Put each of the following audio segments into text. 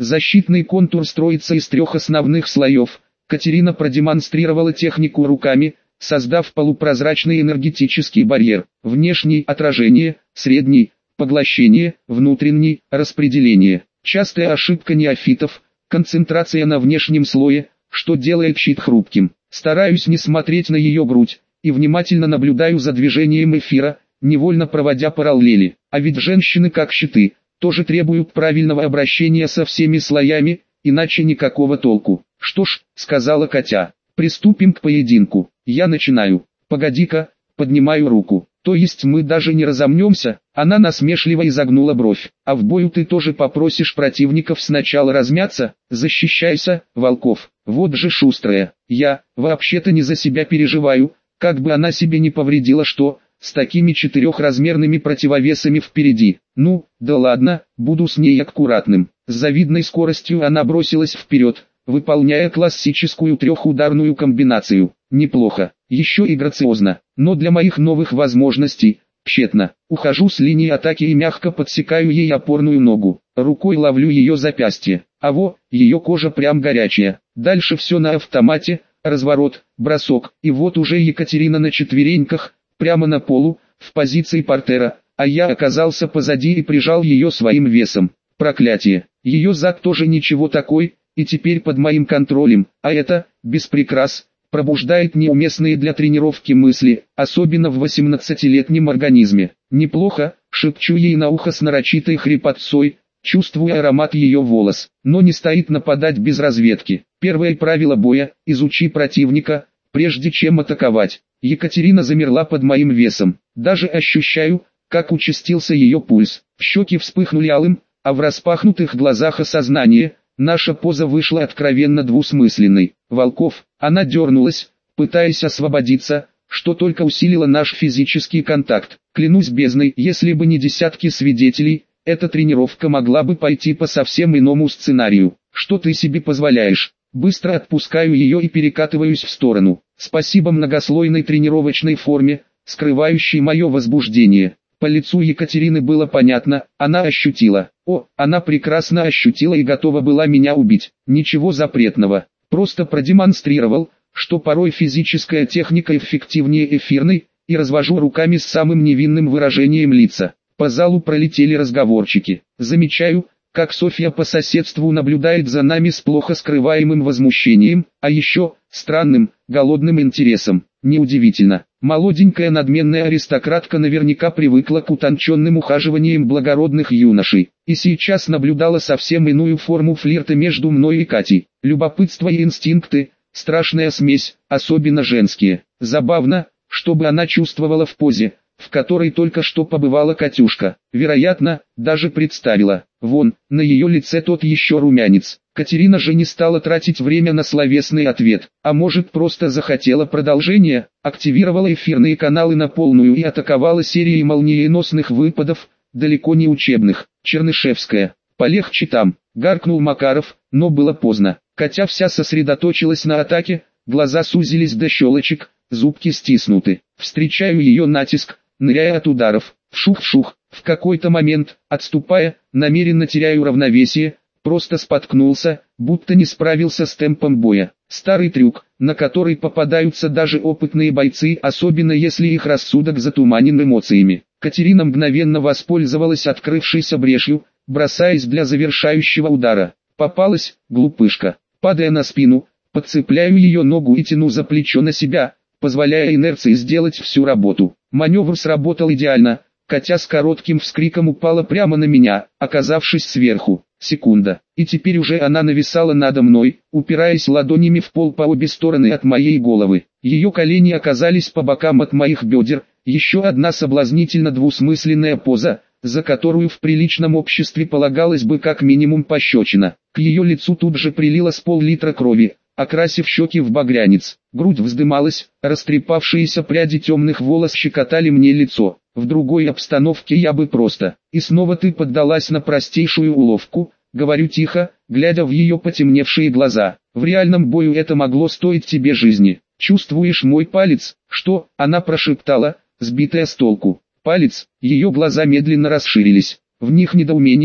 Защитный контур строится из 3 основных слоев. Катерина продемонстрировала технику руками, создав полупрозрачный энергетический барьер. Внешний – отражение, средний – поглощение, внутренний – распределение. Частая ошибка неофитов – концентрация на внешнем слое, что делает щит хрупким. Стараюсь не смотреть на ее грудь, и внимательно наблюдаю за движением эфира, невольно проводя параллели. А ведь женщины, как щиты, тоже требуют правильного обращения со всеми слоями, иначе никакого толку. «Что ж», — сказала Катя, — «приступим к поединку. Я начинаю». «Погоди-ка», — поднимаю руку. «То есть мы даже не разомнемся?» Она насмешливо изогнула бровь. «А в бою ты тоже попросишь противников сначала размяться? Защищайся, Волков». Вот же шустрая. Я, вообще-то не за себя переживаю, как бы она себе не повредила, что, с такими 4-размерными противовесами впереди. Ну, да ладно, буду с ней аккуратным. С завидной скоростью она бросилась вперед, выполняя классическую 3-ударную комбинацию. Неплохо, еще и грациозно, но для моих новых возможностей, тщетно. Ухожу с линии атаки и мягко подсекаю ей опорную ногу. Рукой ловлю ее запястье. Ее кожа прям горячая. Дальше все на автомате, разворот, бросок. И вот уже Екатерина на четвереньках, прямо на полу, в позиции портера, а я оказался позади и прижал ее своим весом. Проклятие. Ее зад тоже ничего такой, и теперь под моим контролем, а это, без прикрас, пробуждает неуместные для тренировки мысли, особенно в 18-летнем организме. «Неплохо», — шепчу ей на ухо с нарочитой хрипотцой, чувствуя аромат ее волос, но не стоит нападать без разведки. Первое правило боя — изучи противника, прежде чем атаковать. Екатерина замерла под моим весом. Даже ощущаю, как участился ее пульс. Щеки вспыхнули алым, а в распахнутых глазах осознание — наша поза вышла откровенно двусмысленной. «Волков», она дернулась, пытаясь освободиться, что только усилило наш физический контакт. Клянусь бездной, если бы не десятки свидетелей, эта тренировка могла бы пойти по совсем иному сценарию. «Что ты себе позволяешь?» Быстро отпускаю ее и перекатываюсь в сторону. Спасибо многослойной тренировочной форме, скрывающей мое возбуждение. По лицу Екатерины было понятно, она ощутила. Она прекрасно ощутила и готова была меня убить. Ничего запретного. Просто продемонстрировал, что порой физическая техника эффективнее эфирной, и развожу руками с самым невинным выражением лица. По залу пролетели разговорчики. Замечаю, как Софья по соседству наблюдает за нами с плохо скрываемым возмущением, а еще, странным, голодным интересом. Неудивительно. Молоденькая надменная аристократка наверняка привыкла к утонченным ухаживаниям благородных юношей, и сейчас наблюдала совсем иную форму флирта между мной и Катей. Любопытство и инстинкты, страшная смесь, особенно женские. Забавно, чтобы она чувствовала в позе, в которой только что побывала Катюшка. Вероятно, даже представила. Вон, на ее лице тот еще румянец. Катерина же не стала тратить время на словесный ответ, а может просто захотела продолжения, активировала эфирные каналы на полную и атаковала серией молниеносных выпадов, далеко не учебных. Чернышевская. «Полегче там», — гаркнул Макаров, но было поздно. Катя вся сосредоточилась на атаке, глаза сузились до щелочек, зубки стиснуты. Встречаю ее натиск, ныряя от ударов. Вшух-вшух. В какой-то момент, отступая, намеренно теряю равновесие, просто споткнулся, будто не справился с темпом боя. Старый трюк, на который попадаются даже опытные бойцы, особенно если их рассудок затуманен эмоциями. Катерина мгновенно воспользовалась открывшейся брешью, бросаясь для завершающего удара. Попалась, глупышка. Падая на спину, подцепляю ее ногу и тяну за плечо на себя, позволяя инерции сделать всю работу. Маневр сработал идеально. Катя с коротким вскриком упала прямо на меня, оказавшись сверху. Секунда. И теперь уже она нависала надо мной, упираясь ладонями в пол по обе стороны от моей головы. Ее колени оказались по бокам от моих бедер. Еще одна соблазнительно двусмысленная поза, за которую в приличном обществе полагалось бы как минимум пощечина. К ее лицу тут же прилило с пол-литра крови, окрасив щеки в багрянец. Грудь вздымалась, растрепавшиеся пряди темных волос щекотали мне лицо. В другой обстановке я бы просто... «И снова ты поддалась на простейшую уловку», — говорю тихо, глядя в ее потемневшие глаза. «В реальном бою это могло стоить тебе жизни. Чувствуешь мой палец?» «Что?» — она прошептала, сбитая с толку. «Палец». Ее глаза медленно расширились. В них недоумение,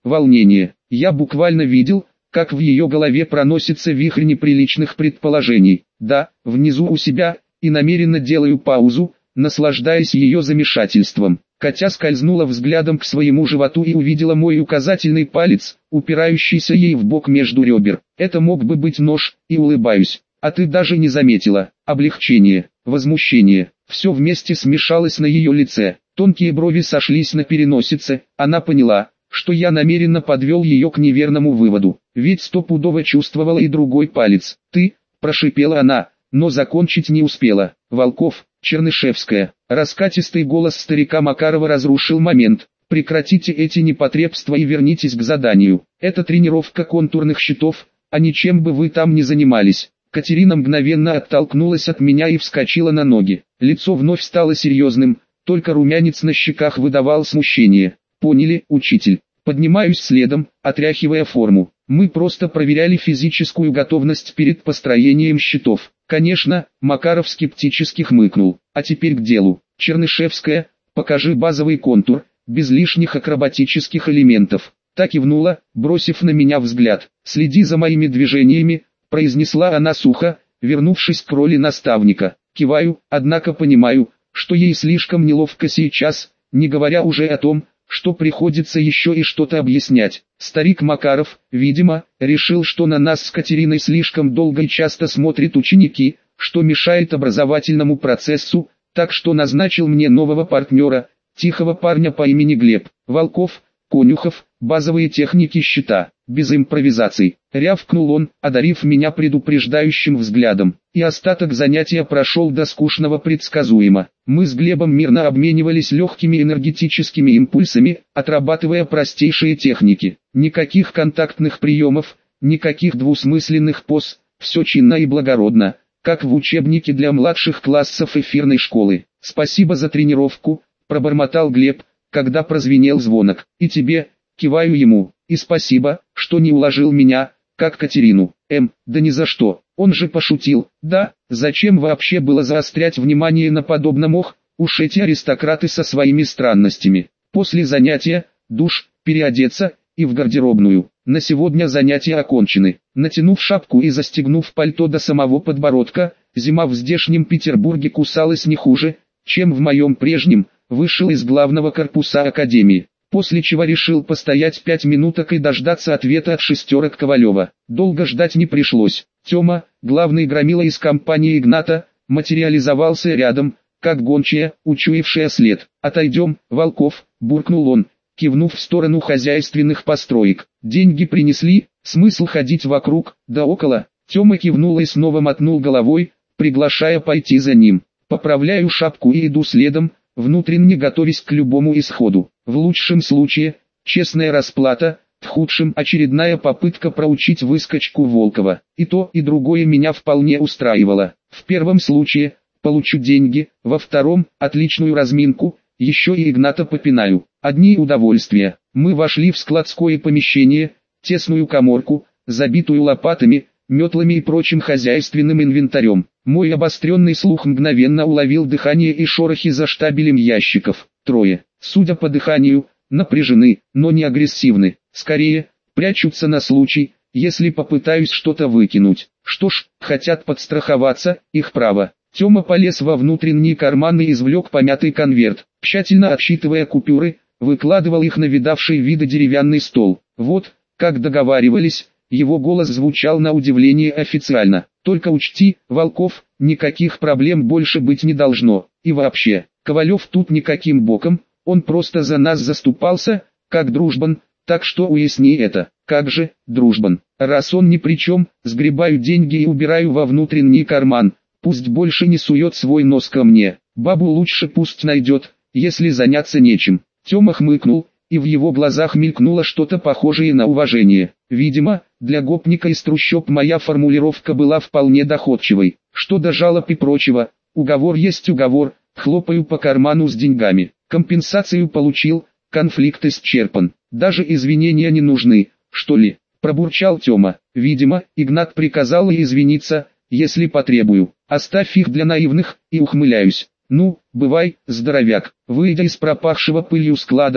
волнение. Я буквально видел, как в ее голове проносится вихрь неприличных предположений. Да, внизу у себя, и намеренно делаю паузу, наслаждаясь ее замешательством. Катя скользнула взглядом к своему животу и увидела мой указательный палец, упирающийся ей в бок между ребер. Это мог бы быть нож, и улыбаюсь. А ты даже не заметила. Облегчение, возмущение, все вместе смешалось на ее лице. Тонкие брови сошлись на переносице, она поняла, что я намеренно подвел ее к неверному выводу. Ведь стопудово чувствовала и другой палец. «Ты», – прошипела она, но закончить не успела. «Волков, Чернышевская». Раскатистый голос старика Макарова разрушил момент. «Прекратите эти непотребства и вернитесь к заданию. Это тренировка контурных щитов, а ничем бы вы там не занимались». Катерина мгновенно оттолкнулась от меня и вскочила на ноги. Лицо вновь стало серьезным, только румянец на щеках выдавал смущение. «Поняли, учитель». Поднимаюсь следом, отряхивая форму. Мы просто проверяли физическую готовность перед построением щитов. Конечно, Макаров скептически хмыкнул. А теперь к делу. Чернышевская, покажи базовый контур, без лишних акробатических элементов. Та кивнула, бросив на меня взгляд. «Следи за моими движениями», — произнесла она сухо, вернувшись к роли наставника. Киваю, однако понимаю, что ей слишком неловко сейчас, не говоря уже о том, что приходится еще и что-то объяснять. Старик Макаров, видимо, решил, что на нас с Катериной слишком долго и часто смотрят ученики, что мешает образовательному процессу, так что назначил мне нового партнера, тихого парня по имени Глеб. Волков, Конюхов, базовые техники щита, без импровизаций. Рявкнул он, одарив меня предупреждающим взглядом. И остаток занятия прошел до скучного предсказуемо. Мы с Глебом мирно обменивались легкими энергетическими импульсами, отрабатывая простейшие техники. Никаких контактных приемов, никаких двусмысленных поз, все чинно и благородно, как в учебнике для младших классов эфирной школы. «Спасибо за тренировку», – пробормотал Глеб, когда прозвенел звонок. «И тебе», – киваю ему, – «и спасибо, что не уложил меня, как Катерину». Да ни за что, он же пошутил. Да, зачем вообще было заострять внимание на подобном? Уж эти аристократы со своими странностями. После занятия, душ, переодеться и в гардеробную. На сегодня занятия окончены. Натянув шапку и застегнув пальто до самого подбородка, зима в здешнем Петербурге кусалась не хуже, чем в моем прежнем. Вышел из главного корпуса академии, после чего решил постоять 5 минуток и дождаться ответа от шестерок Ковалева. Долго ждать не пришлось. Тёма, главный громила из компании Игната, материализовался рядом, как гончая, учуявшая след. «Отойдем, Волков», – буркнул он, кивнув в сторону хозяйственных построек. «Деньги принесли, смысл ходить вокруг, да около». Тёма кивнул и снова мотнул головой, приглашая пойти за ним. Поправляю шапку и иду следом, внутренне готовясь к любому исходу. В лучшем случае, честная расплата, в худшем очередная попытка проучить выскочку Волкова. И то, и другое меня вполне устраивало. В первом случае, получу деньги, во втором, отличную разминку, еще и Игната попинаю. Одни удовольствия. Мы вошли в складское помещение, тесную каморку, забитую лопатами, метлами и прочим хозяйственным инвентарем. Мой обостренный слух мгновенно уловил дыхание и шорохи за штабелем ящиков. Трое, судя по дыханию, напряжены, но не агрессивны. Скорее, прячутся на случай, если попытаюсь что-то выкинуть. Что ж, хотят подстраховаться, их право. Тёма полез во внутренний карман и извлек помятый конверт. Тщательно отсчитывая купюры, выкладывал их на видавший виды деревянный стол. Вот, как договаривались, его голос звучал на удивление официально. «Только учти, Волков, никаких проблем больше быть не должно. И вообще, Ковалев тут никаким боком, он просто за нас заступался, как дружбан, так что уясни это». «Как же, дружбан, раз он ни при чем, сгребаю деньги и убираю во внутренний карман, пусть больше не сует свой нос ко мне, бабу лучше пусть найдет, если заняться нечем». Тёма хмыкнул, и в его глазах мелькнуло что-то похожее на уважение. Видимо, для гопника из трущоб моя формулировка была вполне доходчивой. Что до жалоб и прочего, уговор есть уговор, хлопаю по карману с деньгами. Компенсацию получил, конфликт исчерпан. Даже извинения не нужны, что ли? Пробурчал Тёма. Видимо, Игнат приказал ей извиниться, если потребую. Оставь их для наивных, и ухмыляюсь. Ну, бывай, здоровяк. Выйдя из пропахшего пылью склада,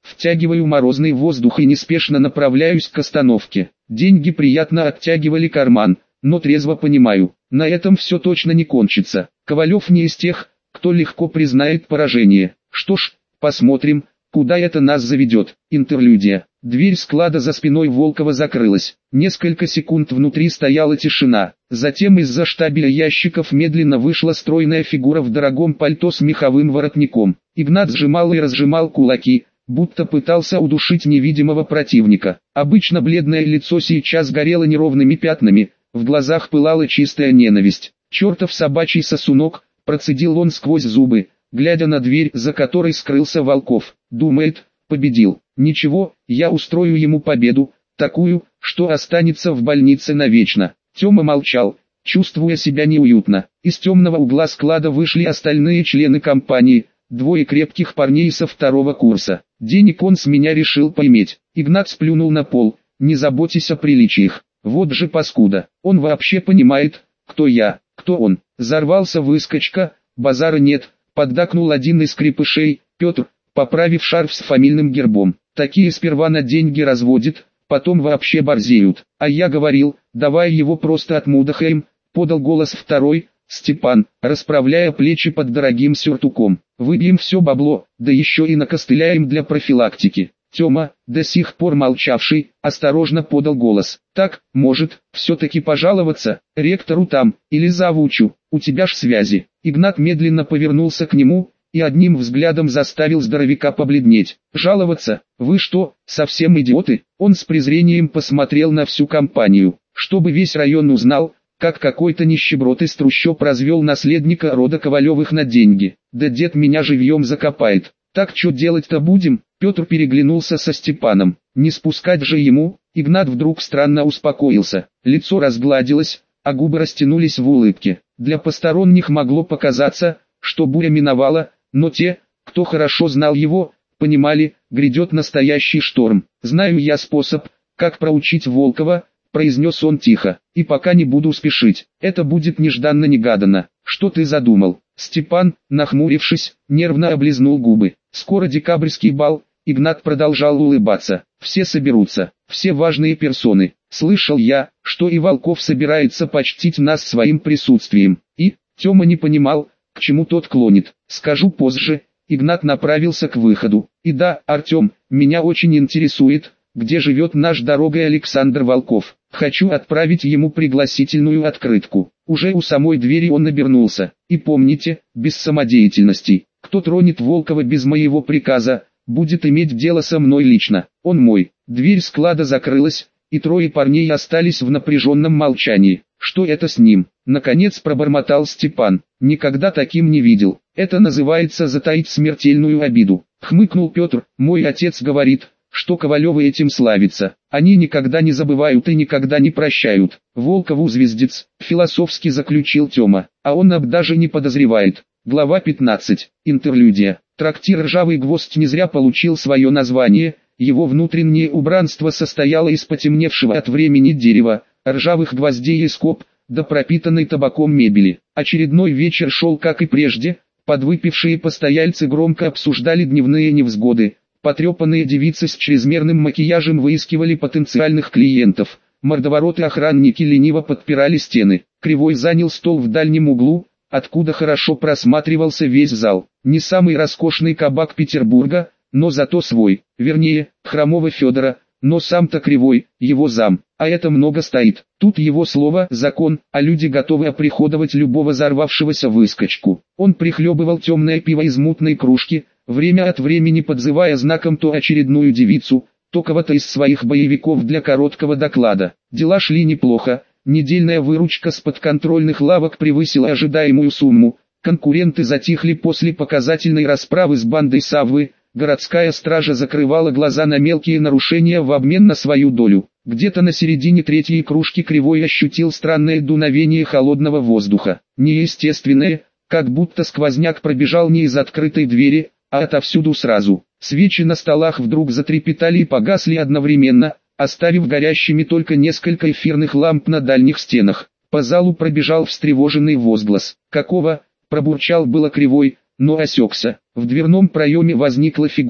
Втягиваю морозный воздух и неспешно направляюсь к остановке. Деньги приятно оттягивали карман, но трезво понимаю, на этом все точно не кончится. Ковалев не из тех, кто легко признает поражение. Что ж, посмотрим, куда это нас заведет. Интерлюдия. Дверь склада за спиной Волкова закрылась. Несколько секунд внутри стояла тишина. Затем из-за штабеля ящиков медленно вышла стройная фигура в дорогом пальто с меховым воротником. Игнат сжимал и разжимал кулаки, будто пытался удушить невидимого противника. Обычно бледное лицо сейчас горело неровными пятнами, в глазах пылала чистая ненависть. «Чертов собачий сосунок», процедил он сквозь зубы, глядя на дверь, за которой скрылся Волков. Думает, победил. Ничего, я устрою ему победу, такую, что останется в больнице навечно. Тёма молчал, чувствуя себя неуютно. Из темного угла склада вышли остальные члены компании, двое крепких парней со второго курса. Денег он с меня решил поиметь. Игнат сплюнул на пол. Не заботьтесь о приличиях. Вот же паскуда. Он вообще понимает, кто я, кто он. Зарвался выскочка, базара нет, поддакнул один из крепышей, Петр, поправив шарф с фамильным гербом. Такие сперва на деньги разводят, потом вообще борзеют. А я говорил, давай его просто отмудохаем, подал голос второй, Степан, расправляя плечи под дорогим сюртуком. Выбьем все бабло, да еще и накостыляем для профилактики. Тёма, до сих пор молчавший, осторожно подал голос. Так, может, все-таки пожаловаться, ректору там, или завучу, у тебя ж связи. Игнат медленно повернулся к нему, и одним взглядом заставил здоровяка побледнеть. «Жаловаться? Вы что, совсем идиоты?» Он с презрением посмотрел на всю компанию, чтобы весь район узнал, как какой-то нищеброд из трущоб развел наследника рода Ковалевых на деньги. «Да дед меня живьем закопает. Так что делать-то будем?» Петр переглянулся со Степаном. Не спускать же ему. Игнат вдруг странно успокоился. Лицо разгладилось, а губы растянулись в улыбке. Для посторонних могло показаться, что буря миновала, но те, кто хорошо знал его, понимали, грядет настоящий шторм. «Знаю я способ, как проучить Волкова», — произнес он тихо, — «и пока не буду спешить. Это будет нежданно-негаданно». «Что ты задумал?» Степан, нахмурившись, нервно облизнул губы. «Скоро декабрьский бал». Игнат продолжал улыбаться. «Все соберутся, все важные персоны. Слышал я, что и Волков собирается почтить нас своим присутствием». И, Тёма не понимал, к чему тот клонит. «Скажу позже». Игнат направился к выходу. «И да, Артём, меня очень интересует, где живет наш дорогой Александр Волков. Хочу отправить ему пригласительную открытку». Уже у самой двери он обернулся. «И помните, без самодеятельности. Кто тронет Волкова без моего приказа, будет иметь дело со мной лично. Он мой». Дверь склада закрылась, и трое парней остались в напряженном молчании. «Что это с ним?» Наконец пробормотал Степан. «Никогда таким не видел. Это называется затаить смертельную обиду». Хмыкнул Петр. «Мой отец говорит, что Ковалевы этим славятся. Они никогда не забывают и никогда не прощают. Волкову звездец», философски заключил Тёма. «А он даже не подозревает». Глава 15. Интерлюдия. Трактир «Ржавый гвоздь» не зря получил свое название. Его внутреннее убранство состояло из потемневшего от времени дерева, ржавых гвоздей и скоб, до пропитанной табаком мебели. Очередной вечер шел как и прежде. Подвыпившие постояльцы громко обсуждали дневные невзгоды. Потрепанные девицы с чрезмерным макияжем выискивали потенциальных клиентов. Мордовороты-охранники лениво подпирали стены. Кривой занял стол в дальнем углу, откуда хорошо просматривался весь зал. Не самый роскошный кабак Петербурга, но зато свой. Вернее, Хромого Федора, но сам-то Кривой, его зам. А это много стоит. Тут его слово «закон», а люди готовы оприходовать любого взорвавшегося выскочку. Он прихлебывал темное пиво из мутной кружки, время от времени подзывая знаком то очередную девицу, то кого-то из своих боевиков для короткого доклада. Дела шли неплохо, недельная выручка с подконтрольных лавок превысила ожидаемую сумму, конкуренты затихли после показательной расправы с бандой Саввы, городская стража закрывала глаза на мелкие нарушения в обмен на свою долю. Где-то на середине третьей кружки Кривой ощутил странное дуновение холодного воздуха. Неестественное, как будто сквозняк пробежал не из открытой двери, а отовсюду сразу. Свечи на столах вдруг затрепетали и погасли одновременно, оставив горящими только несколько эфирных ламп на дальних стенах. По залу пробежал встревоженный возглас. «Какого?» – пробурчал было Кривой, но осекся. В дверном проеме возникла фигура,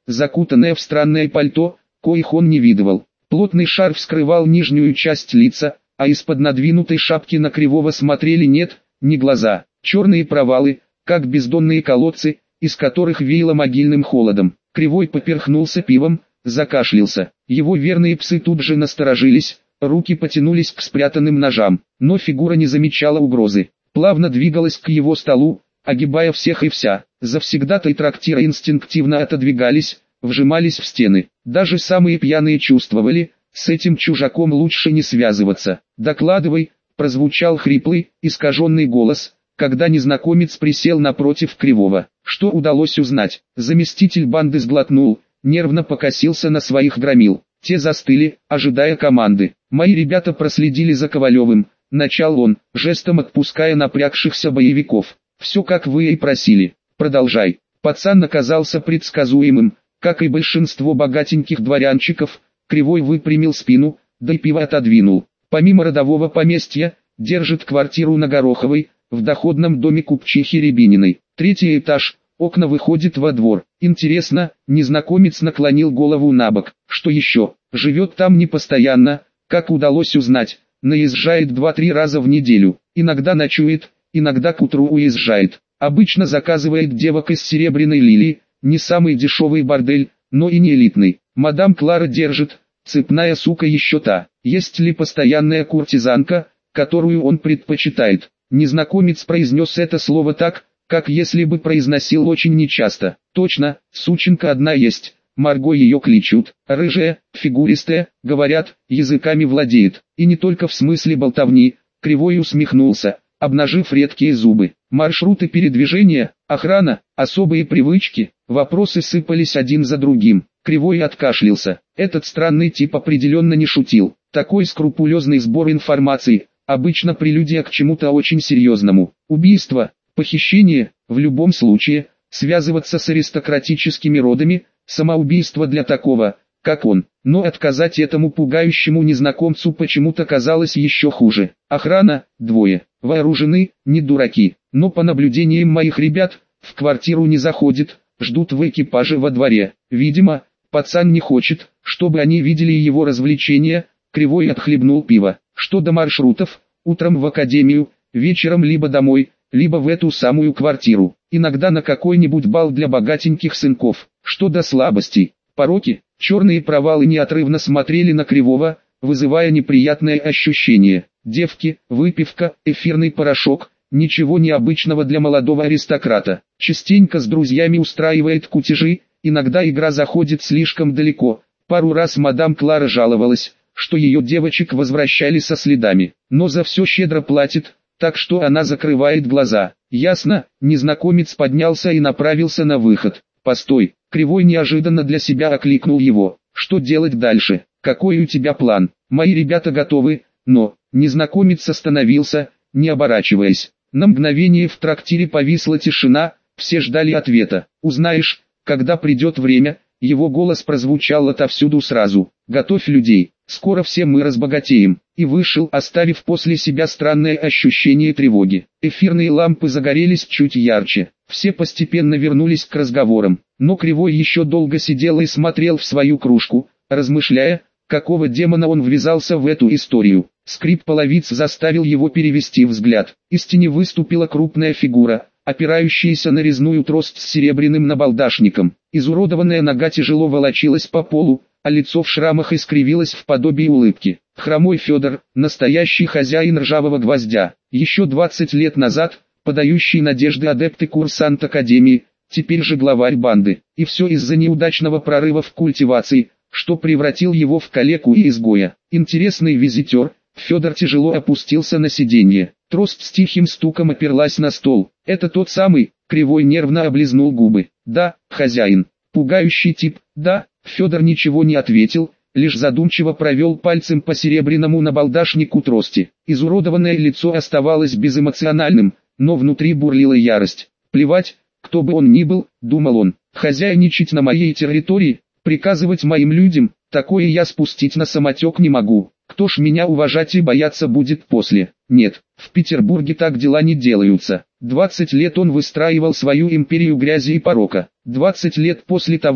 закутанная в странное пальто, коих он не видывал. Плотный шарф скрывал нижнюю часть лица, а из-под надвинутой шапки на Кривого смотрели не глаза, черные провалы, как бездонные колодцы, из которых веяло могильным холодом. Кривой поперхнулся пивом, закашлялся. Его верные псы тут же насторожились, руки потянулись к спрятанным ножам, но фигура не замечала угрозы. Плавно двигалась к его столу, огибая всех и вся. Завсегдатай трактира инстинктивно отодвигались, вжимались в стены. Даже самые пьяные чувствовали, с этим чужаком лучше не связываться. «Докладывай», прозвучал хриплый, искаженный голос, когда незнакомец присел напротив Кривого. Что удалось узнать? Заместитель банды сглотнул, нервно покосился на своих громил. Те застыли, ожидая команды. «Мои ребята проследили за Ковалевым», начал он, жестом отпуская напрягшихся боевиков. «Все как вы и просили. Продолжай». Пацан оказался предсказуемым, как и большинство богатеньких дворянчиков. Кривой выпрямил спину, да и пиво отодвинул. Помимо родового поместья, держит квартиру на Гороховой, в доходном доме купчихи Рябининой. 3-й этаж, окна выходят во двор. Интересно, незнакомец наклонил голову набок. Что еще? Живет там не постоянно, как удалось узнать. Наезжает 2-3 раза в неделю. Иногда ночует, иногда к утру уезжает. Обычно заказывает девок из Серебряной Лилии, не самый дешевый бордель, но и не элитный. Мадам Клара держит, цепная сука еще та. Есть ли постоянная куртизанка, которую он предпочитает? Незнакомец произнес это слово так, как если бы произносил очень нечасто. Точно, сученка одна есть, Марго ее кличут. Рыжая, фигуристая, говорят, языками владеет. И не только в смысле болтовни. Кривой усмехнулся, обнажив редкие зубы. Маршруты передвижения, охрана, особые привычки, вопросы сыпались один за другим. Кривой откашлялся. Этот странный тип определенно не шутил. Такой скрупулезный сбор информации, обычно прелюдия к чему-то очень серьезному. Убийство, похищение, в любом случае, связываться с аристократическими родами, самоубийство для такого, как он. Но отказать этому пугающему незнакомцу почему-то казалось еще хуже. Охрана, 2, вооружены, не дураки. Но по наблюдениям моих ребят, в квартиру не заходит, ждут в экипаже во дворе. Видимо, пацан не хочет, чтобы они видели его развлечения. Кривой отхлебнул пиво. Что до маршрутов, утром в академию, вечером либо домой, либо в эту самую квартиру. Иногда на какой-нибудь бал для богатеньких сынков. Что до слабостей, пороки, черные провалы неотрывно смотрели на Кривого, вызывая неприятное ощущение. Девки, выпивка, эфирный порошок, ничего необычного для молодого аристократа. Частенько с друзьями устраивает кутежи, иногда игра заходит слишком далеко. Пару раз мадам Клара жаловалась, что ее девочек возвращали со следами, но за все щедро платит, так что она закрывает глаза. Ясно, незнакомец поднялся и направился на выход. Постой, Кривой неожиданно для себя окликнул его. Что делать дальше? Какой у тебя план? Мои ребята готовы, но... Незнакомец остановился, не оборачиваясь. На мгновение в трактире повисла тишина, все ждали ответа. Узнаешь, когда придет время. Его голос прозвучал отовсюду сразу. Готовь людей, скоро все мы разбогатеем. И вышел, оставив после себя странное ощущение тревоги. Эфирные лампы загорелись чуть ярче. Все постепенно вернулись к разговорам. Но Кривой еще долго сидел и смотрел в свою кружку, размышляя, какого демона он ввязался в эту историю. Скрип половиц заставил его перевести взгляд. Из тени выступила крупная фигура, опирающаяся на резную трость с серебряным набалдашником. Изуродованная нога тяжело волочилась по полу, а лицо в шрамах искривилось в подобии улыбки. Хромой Федор, настоящий хозяин ржавого гвоздя. Еще 20 лет назад, подающий надежды адепт и курсант Академии, теперь же главарь банды. И все из-за неудачного прорыва в культивации, что превратил его в калеку и изгоя. Интересный визитер. Федор тяжело опустился на сиденье. Трость с тихим стуком оперлась на стол. Это тот самый. Кривой нервно облизнул губы. Да, хозяин. Пугающий тип. Да. Федор ничего не ответил, лишь задумчиво провел пальцем по серебряному набалдашнику трости. Изуродованное лицо оставалось безэмоциональным, но внутри бурлила ярость. Плевать, кто бы он ни был, думал он. Хозяйничать на моей территории, приказывать моим людям, такое я спустить на самотек не могу. Кто ж меня уважать и бояться будет после? Нет, в Петербурге так дела не делаются. 20 лет он выстраивал свою империю грязи и порока. 20 лет после того,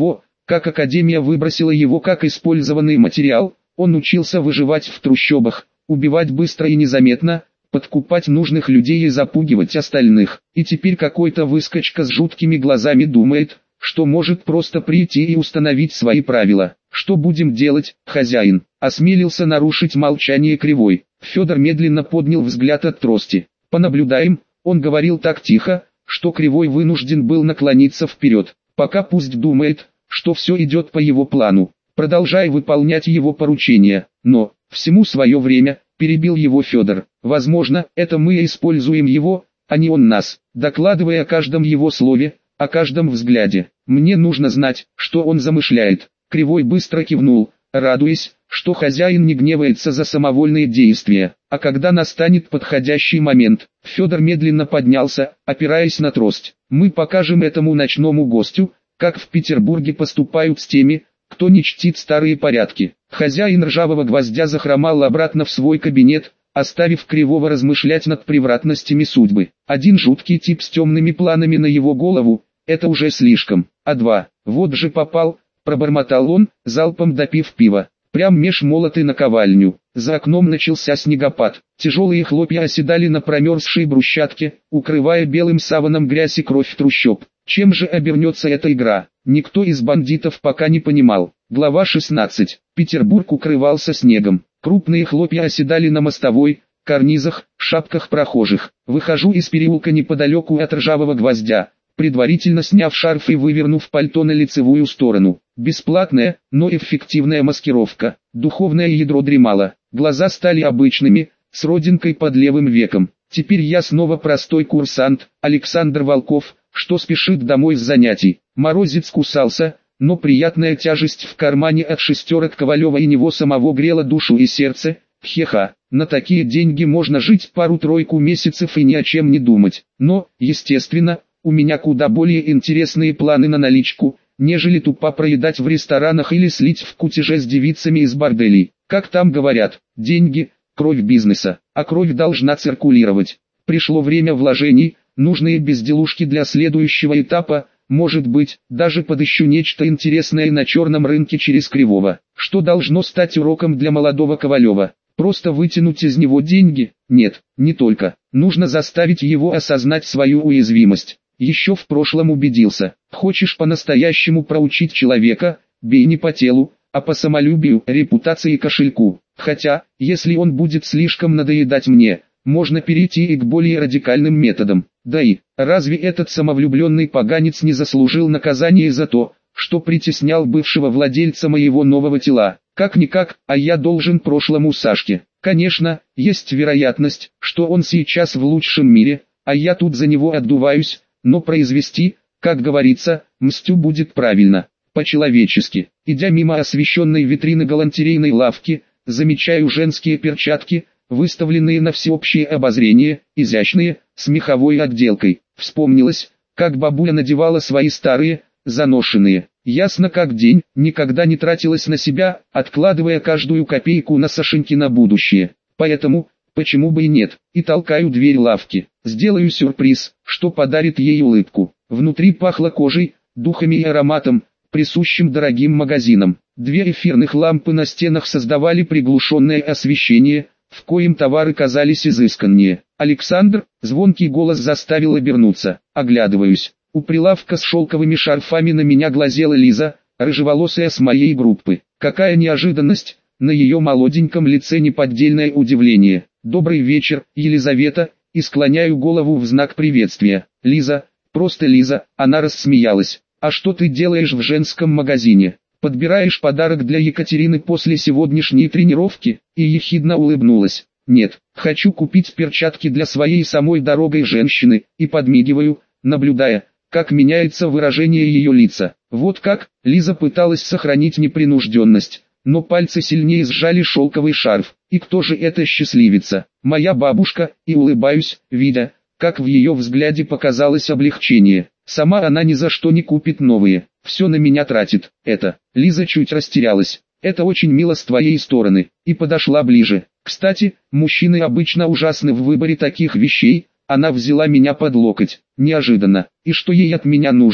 как академия выбросила его как использованный материал, он учился выживать в трущобах, убивать быстро и незаметно, подкупать нужных людей и запугивать остальных. И теперь какой-то выскочка с жуткими глазами думает, что может просто прийти и установить свои правила. «Что будем делать, хозяин?» — осмелился нарушить молчание Кривой. Федор медленно поднял взгляд от трости. «Понаблюдаем», — он говорил так тихо, что Кривой вынужден был наклониться вперед. «Пока пусть думает, что все идет по его плану. Продолжай выполнять его поручения, но всему свое время», — перебил его Федор. «Возможно, это мы используем его, а не он нас, докладывая о каждом его слове, о каждом взгляде. Мне нужно знать, что он замышляет». Кривой быстро кивнул, радуясь, что хозяин не гневается за самовольные действия. А когда настанет подходящий момент, Федор медленно поднялся, опираясь на трость. «Мы покажем этому ночному гостю, как в Петербурге поступают с теми, кто не чтит старые порядки». Хозяин ржавого гвоздя захромал обратно в свой кабинет, оставив Кривого размышлять над превратностями судьбы. Один жуткий тип с темными планами на его голову — это уже слишком. А два, вот же попал, пробормотал он, залпом допив пива. Прям меж молот и наковальню. За окном начался снегопад. Тяжелые хлопья оседали на промерзшей брусчатке, укрывая белым саваном грязь и кровь трущоб. Чем же обернется эта игра, никто из бандитов пока не понимал. Глава 16. Петербург укрывался снегом. Крупные хлопья оседали на мостовой, карнизах, шапках прохожих. Выхожу из переулка неподалеку от ржавого гвоздя, предварительно сняв шарф и вывернув пальто на лицевую сторону. Бесплатная, но эффективная маскировка. Духовное ядро дремало. Глаза стали обычными, с родинкой под левым веком. Теперь я снова простой курсант, Александр Волков, что спешит домой с занятий. Морозец кусался, но приятная тяжесть в кармане от шестерок Ковалева и него самого грела душу и сердце. Хеха, на такие деньги можно жить пару-тройку месяцев и ни о чем не думать. Но, естественно, у меня куда более интересные планы на наличку, нежели тупо проедать в ресторанах или слить в кутеже с девицами из борделей. Как там говорят, деньги – кровь бизнеса, а кровь должна циркулировать. Пришло время вложений, нужные безделушки для следующего этапа, может быть, даже подыщу нечто интересное на черном рынке через Кривого. Что должно стать уроком для молодого Ковалева? Просто вытянуть из него деньги? Нет, не только. Нужно заставить его осознать свою уязвимость. Еще в прошлом убедился. Хочешь по-настоящему проучить человека, бей не по телу, а по самолюбию, репутации и кошельку. Хотя, если он будет слишком надоедать мне, можно перейти и к более радикальным методам. Да и, разве этот самовлюбленный поганец не заслужил наказания за то, что притеснял бывшего владельца моего нового тела? Как-никак, а я должен прошлому Сашке. Конечно, есть вероятность, что он сейчас в лучшем мире, а я тут за него отдуваюсь, но произвести, как говорится, мстю будет правильно, по-человечески. Идя мимо освещенной витрины галантерейной лавки, замечаю женские перчатки, выставленные на всеобщее обозрение, изящные, с меховой отделкой. Вспомнилось, как бабуля надевала свои старые, заношенные. Ясно как день, никогда не тратилась на себя, откладывая каждую копейку на Сашеньки на будущее. Поэтому, почему бы и нет, и толкаю дверь лавки. Сделаю сюрприз, что подарит ей улыбку. Внутри пахло кожей, духами и ароматом, присущим дорогим магазинам. Две эфирных лампы на стенах создавали приглушенное освещение, в коем товары казались изысканнее. «Александр», звонкий голос заставил обернуться. Оглядываюсь. У прилавка с шелковыми шарфами на меня глазела Лиза, рыжеволосая с моей группы. Какая неожиданность, на ее молоденьком лице неподдельное удивление. «Добрый вечер, Елизавета», и склоняю голову в знак приветствия. «Лиза, просто Лиза», она рассмеялась. «А что ты делаешь в женском магазине? Подбираешь подарок для Екатерины после сегодняшней тренировки?» И ехидно улыбнулась. «Нет, хочу купить перчатки для своей самой дорогой женщины», и подмигиваю, наблюдая, как меняется выражение ее лица. Вот как, Лиза пыталась сохранить непринужденность, но пальцы сильнее сжали шелковый шарф. И кто же эта счастливица? Моя бабушка, и улыбаюсь, видя, как в ее взгляде показалось облегчение. Сама она ни за что не купит новые, все на меня тратит. Это, Лиза чуть растерялась. Это очень мило с твоей стороны, и подошла ближе. Кстати, мужчины обычно ужасны в выборе таких вещей. Она взяла меня под локоть, неожиданно. И что ей от меня нужно?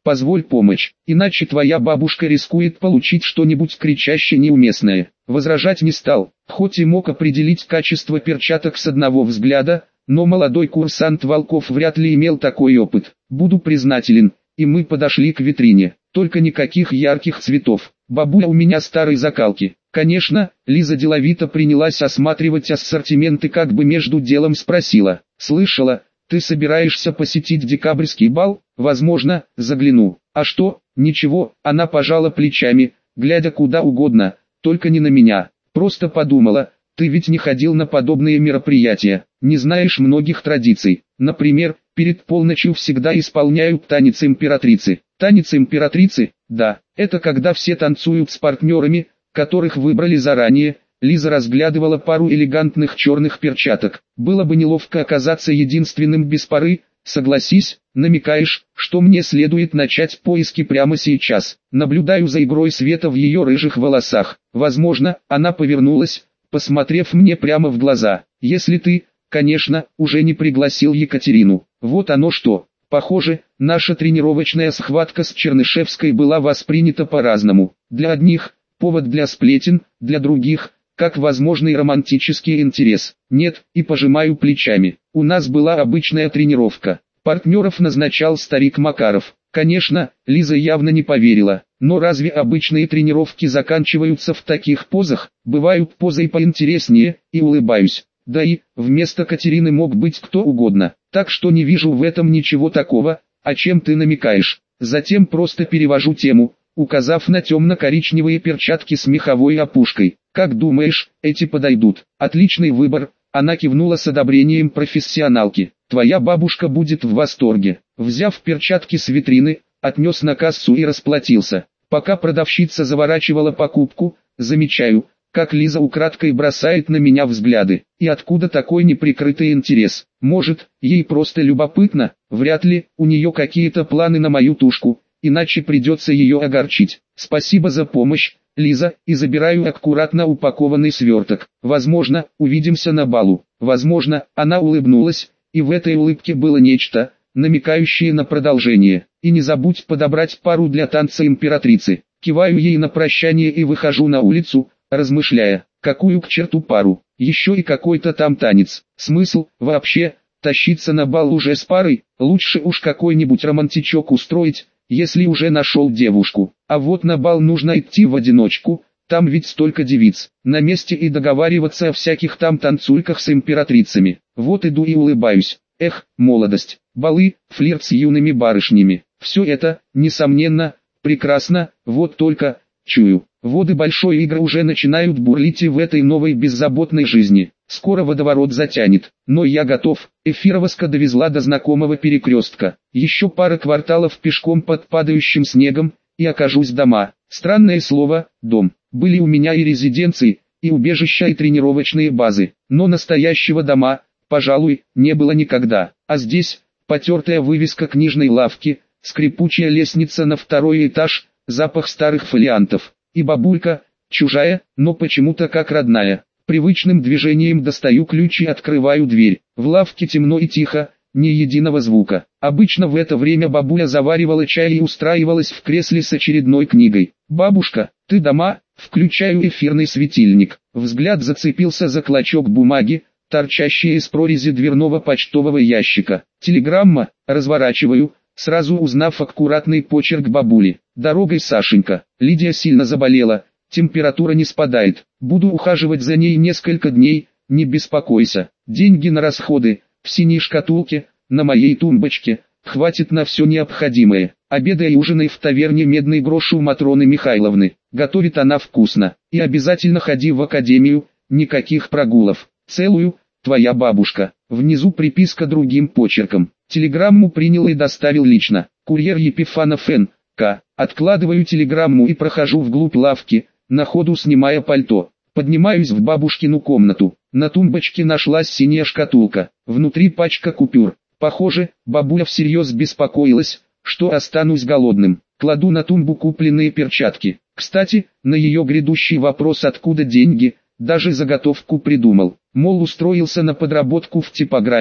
позволь помочь, иначе твоя бабушка рискует получить что-нибудь кричаще неуместное. Возражать не стал, хоть и мог определить качество перчаток с одного взгляда, но молодой курсант Волков вряд ли имел такой опыт. Буду признателен, и мы подошли к витрине, только никаких ярких цветов. Бабуля у меня старой закалки. Конечно, Лиза деловито принялась осматривать ассортимент и как бы между делом спросила: «Слышала, ты собираешься посетить декабрьский бал?» «Возможно, загляну». «А что?» «Ничего», она пожала плечами, глядя куда угодно, только не на меня. «Просто подумала, ты ведь не ходил на подобные мероприятия, не знаешь многих традиций. Например, перед полночью всегда исполняют танец императрицы». «Танец императрицы?» «Да, это когда все танцуют с партнерами, которых выбрали заранее». Лиза разглядывала пару элегантных черных перчаток. «Было бы неловко оказаться единственным без пары, согласись. Намекаешь, что мне следует начать поиски прямо сейчас?» Наблюдаю за игрой света в ее рыжих волосах. Возможно, она повернулась, посмотрев мне прямо в глаза. «Если ты, конечно, уже не пригласил Екатерину». Вот оно что. Похоже, наша тренировочная схватка с Чернышевской была воспринята по-разному. Для одних – повод для сплетен, для других – как возможный романтический интерес. Нет, и пожимаю плечами. У нас была обычная тренировка. Партнеров назначал старик Макаров. Конечно, Лиза явно не поверила. Но разве обычные тренировки заканчиваются в таких позах? Бывают позы и поинтереснее, и улыбаюсь. Да и, вместо Катерины мог быть кто угодно. Так что не вижу в этом ничего такого, о чем ты намекаешь. Затем просто перевожу тему, указав на темно-коричневые перчатки с меховой опушкой. «Как думаешь, эти подойдут?» «Отличный выбор», она кивнула с одобрением профессионалки. «Твоя бабушка будет в восторге». Взяв перчатки с витрины, отнес на кассу и расплатился. Пока продавщица заворачивала покупку, замечаю, как Лиза украдкой бросает на меня взгляды. И откуда такой неприкрытый интерес? Может, ей просто любопытно? Вряд ли, у нее какие-то планы на мою тушку, иначе придется ее огорчить. «Спасибо за помощь, Лиза», и забираю аккуратно упакованный сверток. «Возможно, увидимся на балу». Возможно, она улыбнулась, и в этой улыбке было нечто, намекающее на продолжение. «И не забудь подобрать пару для танца императрицы». Киваю ей на прощание и выхожу на улицу, размышляя, какую к черту пару, еще и какой-то там танец. Смысл, вообще, тащиться на бал уже с парой? Лучше уж какой-нибудь романтичок устроить, если уже нашел девушку. А вот на бал нужно идти в одиночку, там ведь столько девиц. На месте и договариваться о всяких там танцульках с императрицами. Вот иду и улыбаюсь. Эх, молодость, балы, флирт с юными барышнями. Все это, несомненно, прекрасно, вот только, чую, воды большой игры уже начинают бурлить и в этой новой беззаботной жизни. Скоро водоворот затянет, но я готов. Эфировска довезла до знакомого перекрестка. Еще пара кварталов пешком под падающим снегом, и окажусь дома. Странное слово «дом». Были у меня и резиденции, и убежища, и тренировочные базы, но настоящего дома, пожалуй, не было никогда. А здесь, потертая вывеска книжной лавки, скрипучая лестница на второй этаж, запах старых фолиантов. И бабулька, чужая, но почему-то как родная. Привычным движением достаю ключ и открываю дверь. В лавке темно и тихо, ни единого звука. Обычно в это время бабуля заваривала чай и устраивалась в кресле с очередной книгой. «Бабушка, ты дома?» Включаю эфирный светильник. Взгляд зацепился за клочок бумаги, торчащий из прорези дверного почтового ящика. Телеграмма, разворачиваю, сразу узнав аккуратный почерк бабули. «Дорогой, Сашенька. Лидия сильно заболела, температура не спадает. Буду ухаживать за ней несколько дней, не беспокойся. Деньги на расходы, в синей шкатулке, на моей тумбочке, хватит на все необходимое. Обедай и ужинай в таверне «Медный грош» у Матроны Михайловны. Готовит она вкусно. И обязательно ходи в академию, никаких прогулов. Целую, твоя бабушка». Внизу приписка другим почерком. Телеграмму принял и доставил лично. Курьер Епифанов Н.К. Откладываю телеграмму и прохожу вглубь лавки, на ходу снимая пальто. Поднимаюсь в бабушкину комнату. На тумбочке нашлась синяя шкатулка. Внутри пачка купюр. Похоже, бабуля всерьез беспокоилась, что останусь голодным. Кладу на тумбу купленные перчатки. Кстати, на ее грядущий вопрос «откуда деньги?» даже заготовку придумал. Мол, устроился на подработку в типографию,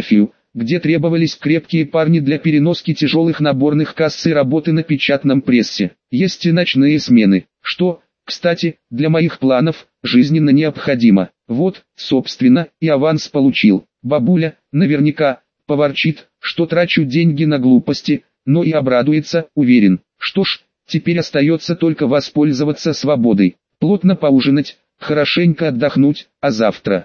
где требовались крепкие парни для переноски тяжелых наборных касс и работы на печатном прессе. Есть и ночные смены, что, кстати, для моих планов, жизненно необходимо. Вот, собственно, и аванс получил. Бабуля, наверняка, поворчит, что трачу деньги на глупости, но и обрадуется, уверен. Что ж, теперь остается только воспользоваться свободой. Плотно поужинать, хорошенько отдохнуть, а завтра,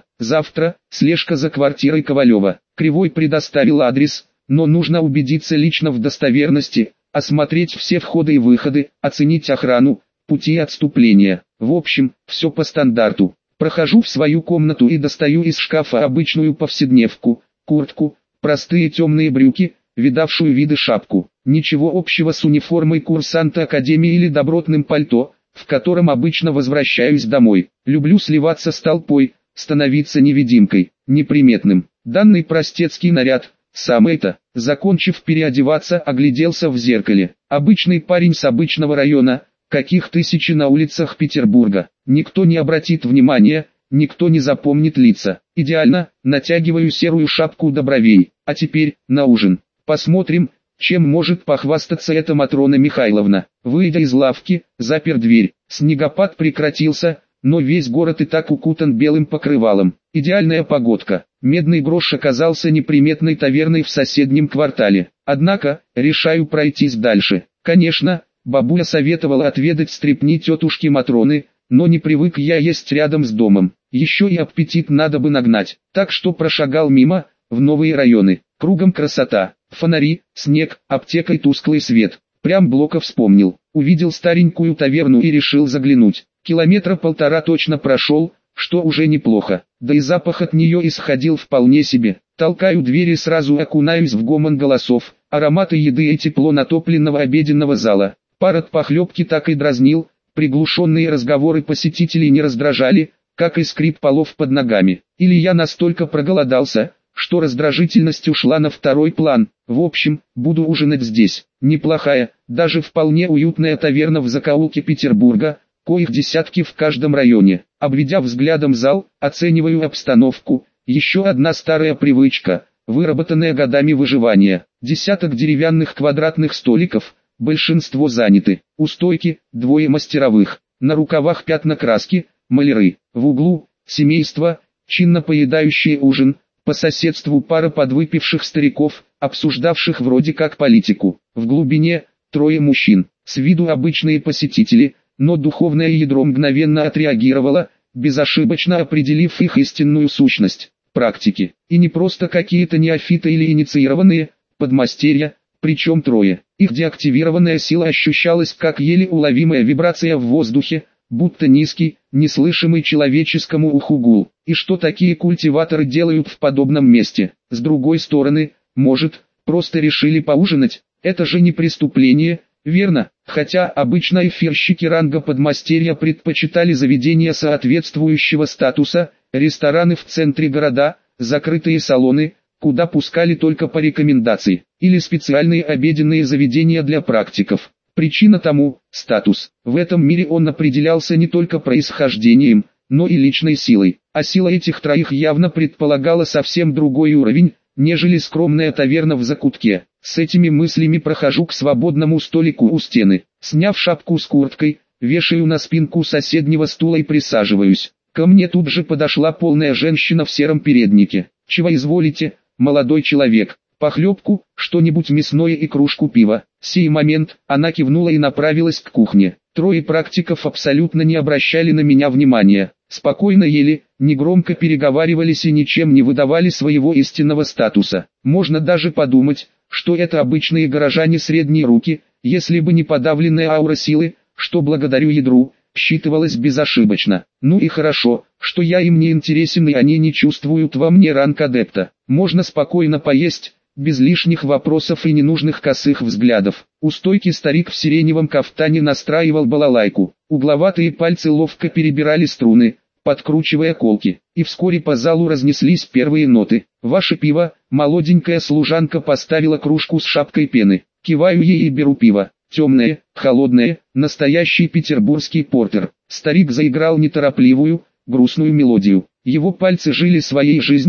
слежка за квартирой Ковалева. Кривой предоставил адрес, но нужно убедиться лично в достоверности, осмотреть все входы и выходы, оценить охрану, пути отступления. В общем, все по стандарту. Прохожу в свою комнату и достаю из шкафа обычную повседневку, куртку, простые темные брюки, видавшую виды шапку. Ничего общего с униформой курсанта академии или добротным пальто, в котором обычно возвращаюсь домой. Люблю сливаться с толпой, становиться невидимкой, неприметным. Данный простецкий наряд, самый-то, закончив переодеваться, огляделся в зеркале. Обычный парень с обычного района, каких тысячи на улицах Петербурга. Никто не обратит внимания, никто не запомнит лица. Идеально, натягиваю серую шапку до бровей. А теперь, на ужин. Посмотрим, чем может похвастаться эта Матрона Михайловна. Выйдя из лавки, запер дверь. Снегопад прекратился, но весь город и так укутан белым покрывалом. Идеальная погодка. Медный грош оказался неприметной таверной в соседнем квартале. Однако, решаю пройтись дальше. Конечно, бабуля советовала отведать стрепни тетушки Матроны, но не привык я есть рядом с домом. Еще и аппетит надо бы нагнать. Так что прошагал мимо, в новые районы. Кругом красота. Фонари, снег, аптека и тусклый свет. Прям Блока вспомнил. Увидел старенькую таверну и решил заглянуть. Километра полтора точно прошел, что уже неплохо. Да и запах от нее исходил вполне себе. Толкаю дверь и сразу окунаюсь в гомон голосов, ароматы еды и тепло натопленного обеденного зала. Пар от похлебки так и дразнил, приглушенные разговоры посетителей не раздражали, как и скрип полов под ногами. Или я настолько проголодался, что раздражительность ушла на второй план. В общем, буду ужинать здесь. Неплохая, даже вполне уютная таверна в закоулке Петербурга, коих десятки в каждом районе. Обведя взглядом зал, оцениваю обстановку. Еще одна старая привычка, выработанная годами выживания. Десяток деревянных квадратных столиков, большинство заняты. У стойки двое мастеровых, на рукавах пятна краски, маляры. В углу семейство, чинно поедающее ужин. По соседству пара подвыпивших стариков, обсуждавших вроде как политику. В глубине трое мужчин, с виду обычные посетители, но духовное ядро мгновенно отреагировало, безошибочно определив их истинную сущность, практики. И не просто какие-то неофиты или инициированные, подмастерья, причем трое. Их деактивированная сила ощущалась как еле уловимая вибрация в воздухе, будто низкий, неслышимый человеческому уху гул. И что такие культиваторы делают в подобном месте? С другой стороны, может, просто решили поужинать? Это же не преступление, верно? Хотя обычно эфирщики ранга подмастерья предпочитали заведения соответствующего статуса, рестораны в центре города, закрытые салоны, куда пускали только по рекомендации, или специальные обеденные заведения для практиков. Причина тому – статус. В этом мире он определялся не только происхождением, но и личной силой. А сила этих троих явно предполагала совсем другой уровень, нежели скромная таверна в закутке. С этими мыслями прохожу к свободному столику у стены. Сняв шапку с курткой, вешаю на спинку соседнего стула и присаживаюсь. Ко мне тут же подошла полная женщина в сером переднике. «Чего изволите, молодой человек? Похлебку, что-нибудь мясное и кружку пива». В сей момент она кивнула и направилась к кухне. Трое практиков абсолютно не обращали на меня внимания. Спокойно ели, негромко переговаривались и ничем не выдавали своего истинного статуса. Можно даже подумать, что это обычные горожане средней руки, если бы не подавленная аура силы, что благодарю ядру, считывалось безошибочно. Ну и хорошо, что я им не интересен и они не чувствуют во мне ранг адепта. Можно спокойно поесть, без лишних вопросов и ненужных косых взглядов. У стойки старик в сиреневом кафтане настраивал балалайку. Угловатые пальцы ловко перебирали струны, подкручивая колки. И вскоре по залу разнеслись первые ноты. «Ваше пиво», молоденькая служанка поставила кружку с шапкой пены. Киваю ей и беру пиво. Темное, холодное, настоящий петербургский портер. Старик заиграл неторопливую, грустную мелодию. Его пальцы жили своей жизнью,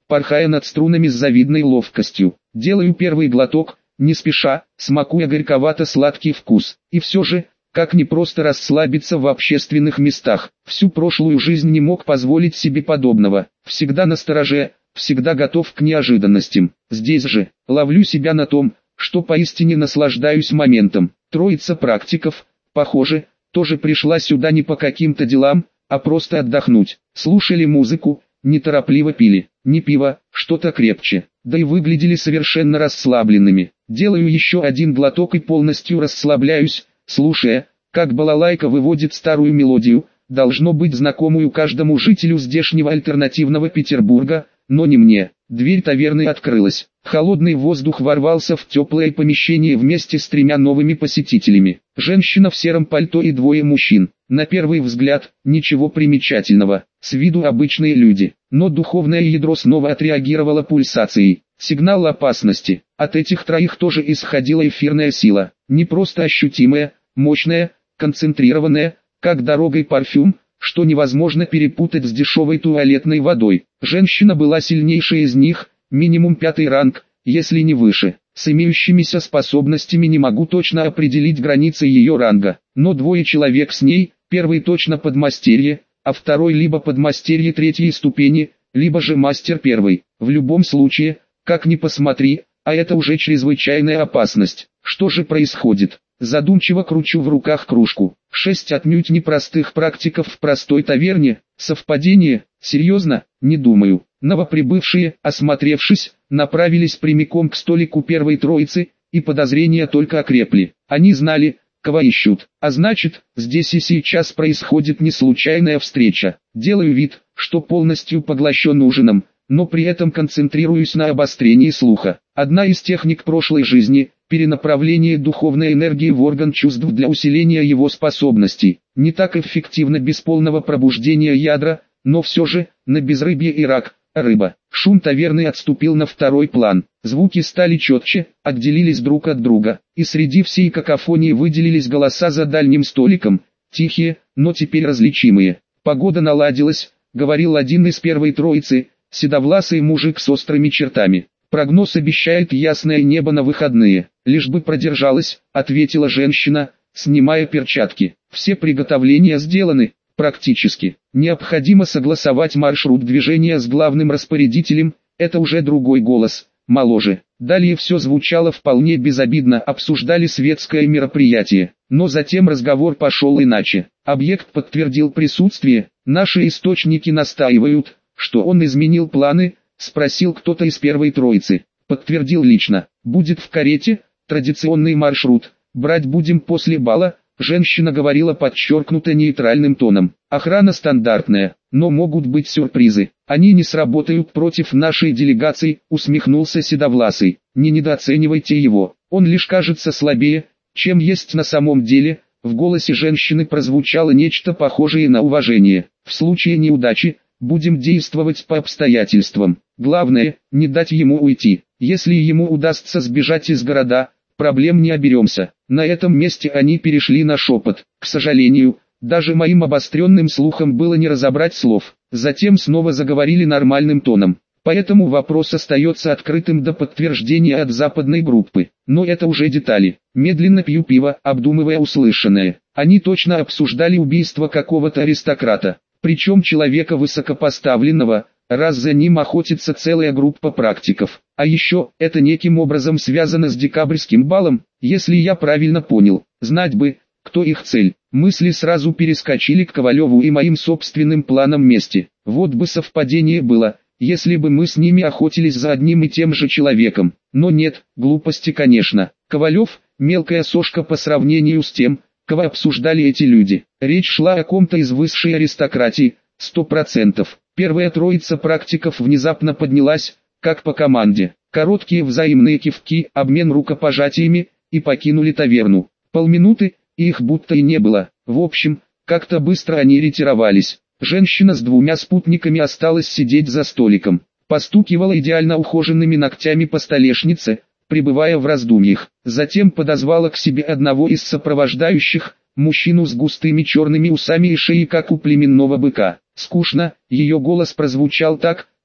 порхая над струнами с завидной ловкостью. Делаю первый глоток, не спеша, смакуя горьковато-сладкий вкус. И все же, как не просто расслабиться в общественных местах. Всю прошлую жизнь не мог позволить себе подобного. Всегда настороже, всегда готов к неожиданностям. Здесь же, ловлю себя на том, что поистине наслаждаюсь моментом. Троица практиков, похоже, тоже пришла сюда не по каким-то делам, а просто отдохнуть. Слушали музыку, неторопливо пили, не пиво, что-то крепче, да и выглядели совершенно расслабленными. Делаю еще один глоток и полностью расслабляюсь, слушая, как балалайка выводит старую мелодию, должно быть знакомую каждому жителю здешнего альтернативного Петербурга, но не мне. Дверь таверны открылась. Холодный воздух ворвался в теплое помещение вместе с 3 новыми посетителями. Женщина в сером пальто и 2 мужчин. На первый взгляд, ничего примечательного. С виду обычные люди. Но духовное ядро снова отреагировало пульсацией. Сигнал опасности. От этих 3 тоже исходила эфирная сила. Не просто ощутимая, мощная, концентрированная, как дорогой парфюм, что невозможно перепутать с дешевой туалетной водой. Женщина была сильнейшей из них, минимум 5-й ранг, если не выше. С имеющимися способностями не могу точно определить границы ее ранга, но 2 человек с ней, первый точно подмастерье, а второй либо подмастерье 3-й ступени, либо же мастер 1. В любом случае, как ни посмотри, а это уже чрезвычайная опасность. Что же происходит? Задумчиво кручу в руках кружку. 6 отнюдь непростых практиков в простой таверне. Совпадение? Серьезно? Не думаю. Новоприбывшие, осмотревшись, направились прямиком к столику первой троицы, и подозрения только окрепли. Они знали, кого ищут. А значит, здесь и сейчас происходит не случайная встреча. Делаю вид, что полностью поглощен ужином, но при этом концентрируюсь на обострении слуха. Одна из техник прошлой жизни – перенаправление духовной энергии в орган чувств для усиления его способностей. Не так эффективно без полного пробуждения ядра, но все же, на безрыбье и рак, рыба. Шум таверны отступил на 2-й план. Звуки стали четче, отделились друг от друга, и среди всей какофонии выделились голоса за дальним столиком, тихие, но теперь различимые. Погода наладилась, говорил один из первой троицы, седовласый мужик с острыми чертами. Прогноз обещает ясное небо на выходные. Лишь бы продержалась, ответила женщина, снимая перчатки. Все приготовления сделаны, практически. Необходимо согласовать маршрут движения с главным распорядителем, это уже другой голос, моложе. Далее все звучало вполне безобидно, обсуждали светское мероприятие. Но затем разговор пошел иначе. Объект подтвердил присутствие, наши источники настаивают, что он изменил планы, спросил кто-то из первой троицы. Подтвердил лично. Будет в карете, традиционный маршрут. Брать будем после бала, женщина говорила подчеркнуто нейтральным тоном. Охрана стандартная, но могут быть сюрпризы. Они не сработают против нашей делегации, усмехнулся Седовласый. Не недооценивайте его. Он лишь кажется слабее, чем есть на самом деле. В голосе женщины прозвучало нечто похожее на уважение. В случае неудачи, будем действовать по обстоятельствам. Главное, не дать ему уйти. Если ему удастся сбежать из города, проблем не оберемся. На этом месте они перешли на шепот. К сожалению, даже моим обостренным слухом было не разобрать слов. Затем снова заговорили нормальным тоном. Поэтому вопрос остается открытым до подтверждения от западной группы. Но это уже детали. Медленно пью пиво, обдумывая услышанное. Они точно обсуждали убийство какого-то аристократа. Причем человека высокопоставленного, раз за ним охотится целая группа практиков. А еще, это неким образом связано с декабрьским балом, если я правильно понял. Знать бы, кто их цель. Мысли сразу перескочили к Ковалеву и моим собственным планам мести. Вот бы совпадение было, если бы мы с ними охотились за одним и тем же человеком. Но нет, глупости конечно. Ковалев – мелкая сошка по сравнению с тем, кого обсуждали эти люди. Речь шла о ком-то из высшей аристократии, 100%. Первая троица практиков внезапно поднялась, как по команде. Короткие взаимные кивки, обмен рукопожатиями, и покинули таверну. Полминуты, и их будто и не было. В общем, как-то быстро они ретировались. Женщина с 2 спутниками осталась сидеть за столиком. Постукивала идеально ухоженными ногтями по столешнице, пребывая в раздумьях. Затем подозвала к себе одного из сопровождающих, мужчину с густыми черными усами и шеей, как у племенного быка. Скучно, ее голос прозвучал так,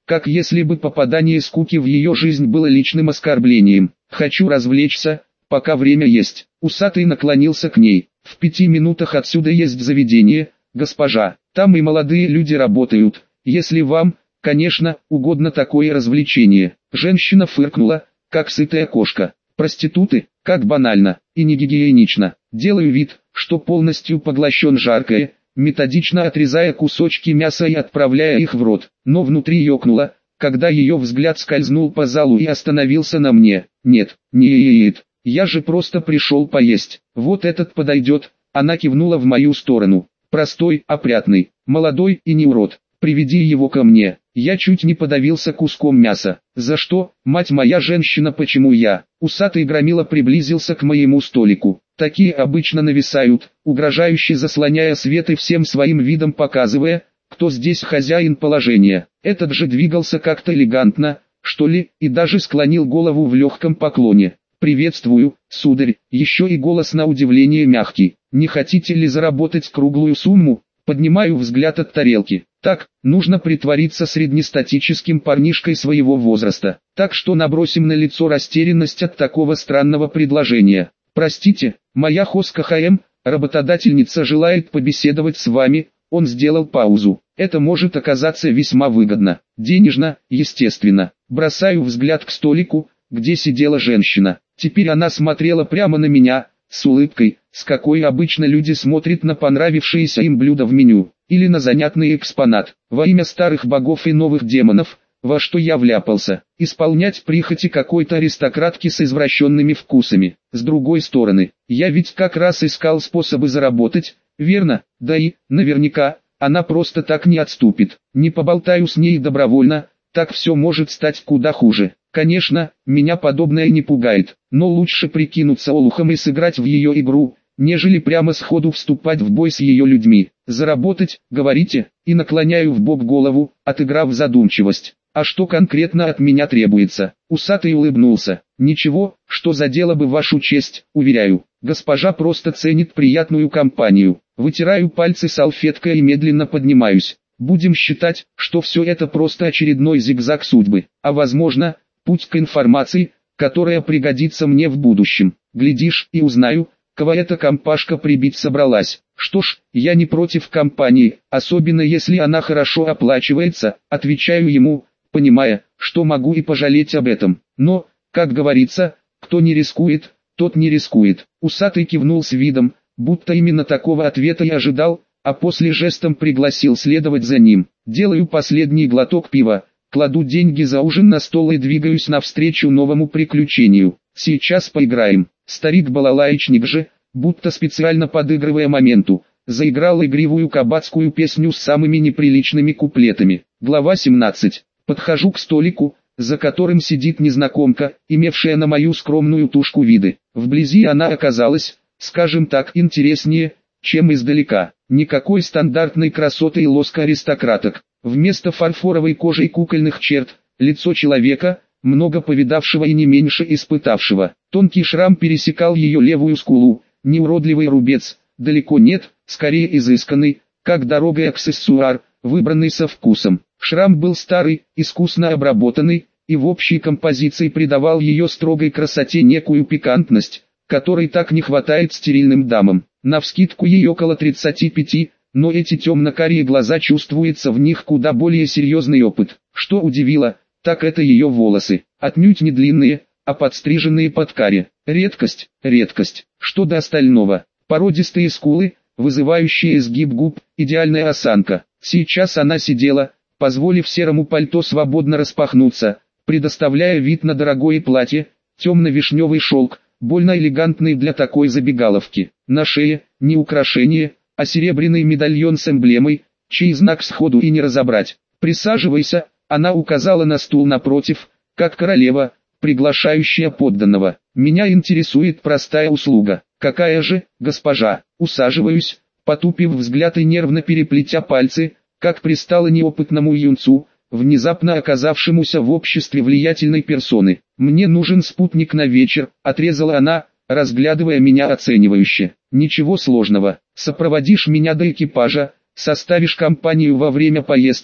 как если бы попадание скуки в ее жизнь было личным оскорблением. «Хочу развлечься, пока время есть». Усатый наклонился к ней. «В 5 минутах отсюда есть заведение, госпожа. Там и молодые люди работают, если вам, конечно, угодно такое развлечение». Женщина фыркнула, как сытая кошка. «Проституты, как банально и не гигиенично». Делаю вид, что полностью поглощен жаркое, методично отрезая кусочки мяса и отправляя их в рот, но внутри ёкнуло, когда ее взгляд скользнул по залу и остановился на мне. «Нет, нет, я же просто пришел поесть. Вот этот подойдет». Она кивнула в мою сторону. «Простой, опрятный, молодой и не урод. Приведи его ко мне». Я чуть не подавился куском мяса. «За что, мать моя женщина, почему я?» Усатый громила приблизился к моему столику. Такие обычно нависают, угрожающе заслоняя свет и всем своим видом показывая, кто здесь хозяин положения. Этот же двигался как-то элегантно, что ли, и даже склонил голову в легком поклоне. «Приветствую, сударь», еще и голос на удивление мягкий. «Не хотите ли заработать круглую сумму?» Поднимаю взгляд от тарелки. Так, нужно притвориться среднестатическим парнишкой своего возраста. Так что набросим на лицо растерянность от такого странного предложения. «Простите, моя хозка ХМ, работодательница желает побеседовать с вами». Он сделал паузу. «Это может оказаться весьма выгодно. Денежно, естественно». Бросаю взгляд к столику, где сидела женщина. Теперь она смотрела прямо на меня, с улыбкой, с какой обычно люди смотрят на понравившееся им блюдо в меню, или на занятный экспонат. Во имя старых богов и новых демонов, во что я вляпался, исполнять прихоти какой-то аристократки с извращенными вкусами. С другой стороны, я ведь как раз искал способы заработать, верно? Да и, наверняка, она просто так не отступит. Не поболтаю с ней добровольно, так все может стать куда хуже. Конечно, меня подобное не пугает, но лучше прикинуться олухом и сыграть в ее игру, нежели прямо сходу вступать в бой с ее людьми. «Заработать, говорите?» И наклоняю вбок голову, отыграв задумчивость. «А что конкретно от меня требуется?» Усатый улыбнулся. «Ничего, что задело бы вашу честь, уверяю. Госпожа просто ценит приятную компанию». Вытираю пальцы салфеткой и медленно поднимаюсь. Будем считать, что все это просто очередной зигзаг судьбы, а возможно, путь к информации, которая пригодится мне в будущем. Глядишь и узнаю, кого эта компашка прибить собралась. Что ж, я не против компании, особенно если она хорошо оплачивается, отвечаю ему, понимая, что могу и пожалеть об этом. Но, как говорится, кто не рискует, тот не рискует. Усатый кивнул с видом, будто именно такого ответа я ожидал, а после жестом пригласил следовать за ним. Делаю последний глоток пива, кладу деньги за ужин на стол и двигаюсь навстречу новому приключению. Сейчас поиграем. Старик-балалаечник же, будто специально подыгрывая моменту, заиграл игривую кабацкую песню с самыми неприличными куплетами. Глава 17. Подхожу к столику, за которым сидит незнакомка, имевшая на мою скромную тушку виды. Вблизи она оказалась, скажем так, интереснее, чем издалека. Никакой стандартной красоты и лоска аристократок. Вместо фарфоровой кожи и кукольных черт, лицо человека, много повидавшего и не меньше испытавшего. Тонкий шрам пересекал ее левую скулу, не уродливый рубец, далеко нет, скорее изысканный, как дорогой аксессуар, выбранный со вкусом. Шрам был старый, искусно обработанный, и в общей композиции придавал ее строгой красоте некую пикантность, которой так не хватает стерильным дамам. Навскидку ей около 35, но эти темно-карие глаза, чувствуется в них куда более серьезный опыт. Что удивило, так это ее волосы, отнюдь не длинные, а подстриженные под каре. Редкость, редкость. Что до остального? Породистые скулы, вызывающие изгиб губ, идеальная осанка. Сейчас она сидела, позволив серому пальто свободно распахнуться, предоставляя вид на дорогое платье, темно-вишневый шелк, больно элегантный для такой забегаловки. На шее, не украшение, а серебряный медальон с эмблемой, чей знак сходу и не разобрать. «Присаживайся», она указала на стул напротив, как королева, приглашающая подданного. «Меня интересует простая услуга». «Какая же, госпожа?» Усаживаюсь, потупив взгляд и нервно переплетя пальцы, как пристало неопытному юнцу, внезапно оказавшемуся в обществе влиятельной персоны. «Мне нужен спутник на вечер», — отрезала она, разглядывая меня оценивающе. «Ничего сложного. Сопроводишь меня до экипажа, составишь компанию во время поездки,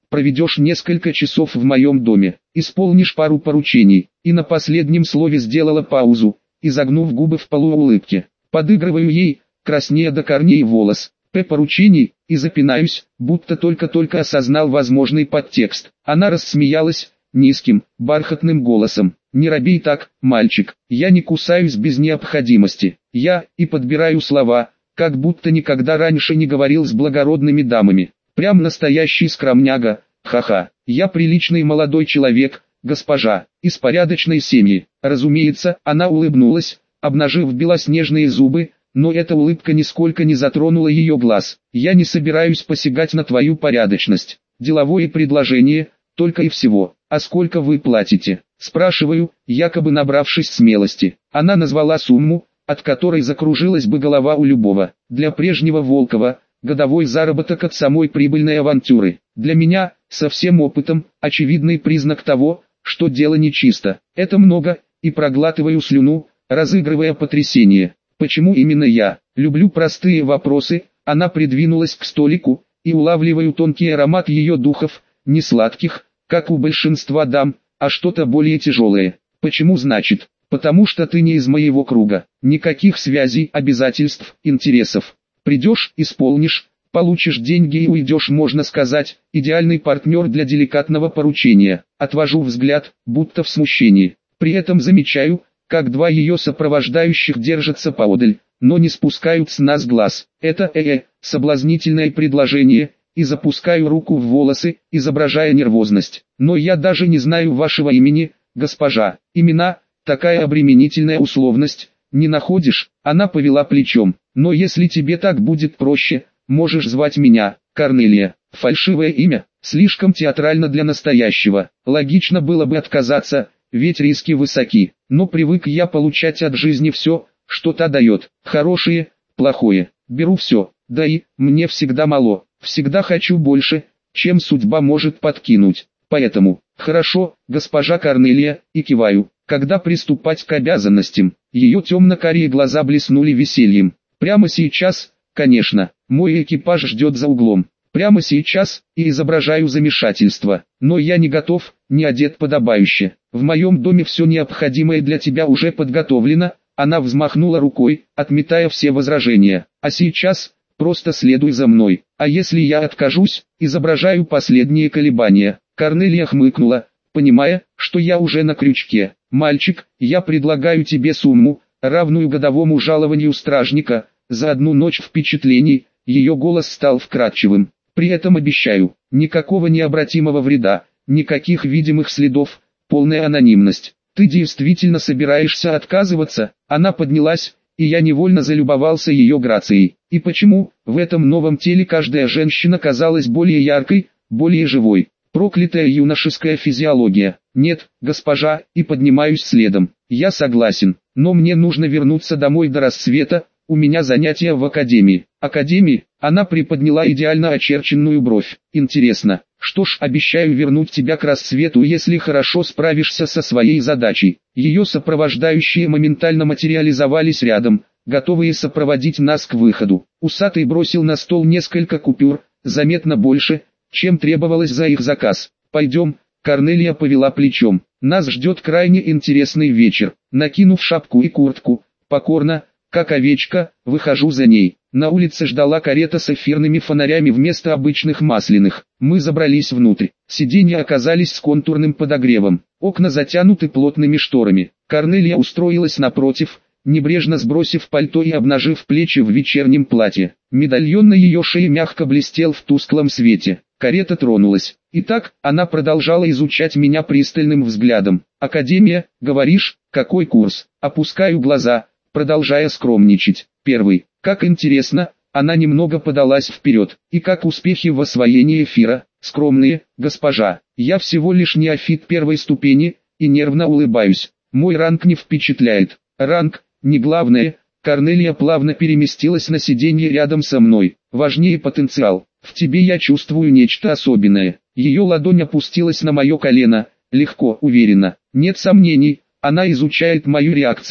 проведешь несколько часов в моем доме, исполнишь пару поручений». И на последнем слове сделала паузу, изогнув губы в полуулыбке. Подыгрываю ей, краснея до корней волос. Поручений, и запинаюсь, будто только-только осознал возможный подтекст. Она рассмеялась, низким, бархатным голосом. «Не робей так, мальчик, я не кусаюсь без необходимости. Я и подбираю слова, как будто никогда раньше не говорил с благородными дамами. Прям настоящий скромняга, ха-ха. Я приличный молодой человек, госпожа, из порядочной семьи». Разумеется, она улыбнулась, обнажив белоснежные зубы, но эта улыбка нисколько не затронула ее глаз. «Я не собираюсь посягать на твою порядочность. Деловое предложение, только и всего. А сколько вы платите?» Спрашиваю, якобы набравшись смелости. Она назвала сумму, от которой закружилась бы голова у любого. Для прежнего Волкова, годовой заработок от самой прибыльной авантюры. Для меня, со всем опытом, очевидный признак того, что дело нечисто. Это много, и проглатываю слюну, разыгрывая потрясение. Почему именно я? Люблю простые вопросы. Она придвинулась к столику, и улавливаю тонкий аромат ее духов, не сладких, как у большинства дам, а что-то более тяжелое. Почему значит? Потому что ты не из моего круга. Никаких связей, обязательств, интересов. Придешь, исполнишь, получишь деньги и уйдешь, можно сказать, идеальный партнер для деликатного поручения. Отвожу взгляд, будто в смущении. При этом замечаю, как два ее сопровождающих держатся поодаль, но не спускают с нас глаз. Это соблазнительное предложение, и запускаю руку в волосы, изображая нервозность. Но я даже не знаю вашего имени, госпожа. Имена, такая обременительная условность, не находишь? Она повела плечом. Но если тебе так будет проще, можешь звать меня Корнелия. Фальшивое имя, слишком театрально для настоящего. Логично было бы отказаться, ведь риски высоки. Но привык я получать от жизни все, что та дает. Хорошее, плохое. Беру все. Да и, мне всегда мало. Всегда хочу больше, чем судьба может подкинуть. Поэтому, хорошо, госпожа Корнелия, и киваю. Когда приступать к обязанностям? Ее темно-карие глаза блеснули весельем. Прямо сейчас, конечно, мой экипаж ждет за углом. Прямо сейчас, и изображаю замешательство. Но я не готов, не одет подобающе. В моем доме все необходимое для тебя уже подготовлено. Она взмахнула рукой, отметая все возражения. А сейчас, просто следуй за мной. А если я откажусь, изображаю последние колебания. Корнелия хмыкнула, понимая, что я уже на крючке. «Мальчик, я предлагаю тебе сумму, равную годовому жалованию стражника, за одну ночь впечатлений». Ее голос стал вкрадчивым. «При этом обещаю, никакого необратимого вреда, никаких видимых следов, полная анонимность. Ты действительно собираешься отказываться?» Она поднялась, и я невольно залюбовался ее грацией. И почему, в этом новом теле каждая женщина казалась более яркой, более живой? Проклятая юношеская физиология. «Нет, госпожа», и поднимаюсь следом. «Я согласен, но мне нужно вернуться домой до рассвета, у меня занятия в академии». «Академии?» Она приподняла идеально очерченную бровь. «Интересно. Что ж, обещаю вернуть тебя к рассвету, если хорошо справишься со своей задачей». Ее сопровождающие моментально материализовались рядом, готовые сопроводить нас к выходу. Усатый бросил на стол несколько купюр, заметно больше, чем требовалось за их заказ. «Пойдем». Корнелия повела плечом. «Нас ждет крайне интересный вечер». Накинув шапку и куртку, покорно, как овечка, выхожу за ней. На улице ждала карета с эфирными фонарями вместо обычных масляных. Мы забрались внутрь. Сиденья оказались с контурным подогревом. Окна затянуты плотными шторами. Корнелия устроилась напротив, небрежно сбросив пальто и обнажив плечи в вечернем платье. Медальон на ее шее мягко блестел в тусклом свете. Карета тронулась. Итак, она продолжала изучать меня пристальным взглядом. «Академия, говоришь, какой курс?» Опускаю глаза, продолжая скромничать. «Первый». «Как интересно». Она немного подалась вперед. «И как успехи в освоении эфира?» «Скромные, госпожа. Я всего лишь неофит первой ступени», и нервно улыбаюсь. «Мой ранг не впечатляет». «Ранг, не главное». Корнелия плавно переместилась на сиденье рядом со мной. «Важнее потенциал. В тебе я чувствую нечто особенное». Ее ладонь опустилась на мое колено, легко, уверенно. Нет сомнений, она изучает мою реакцию,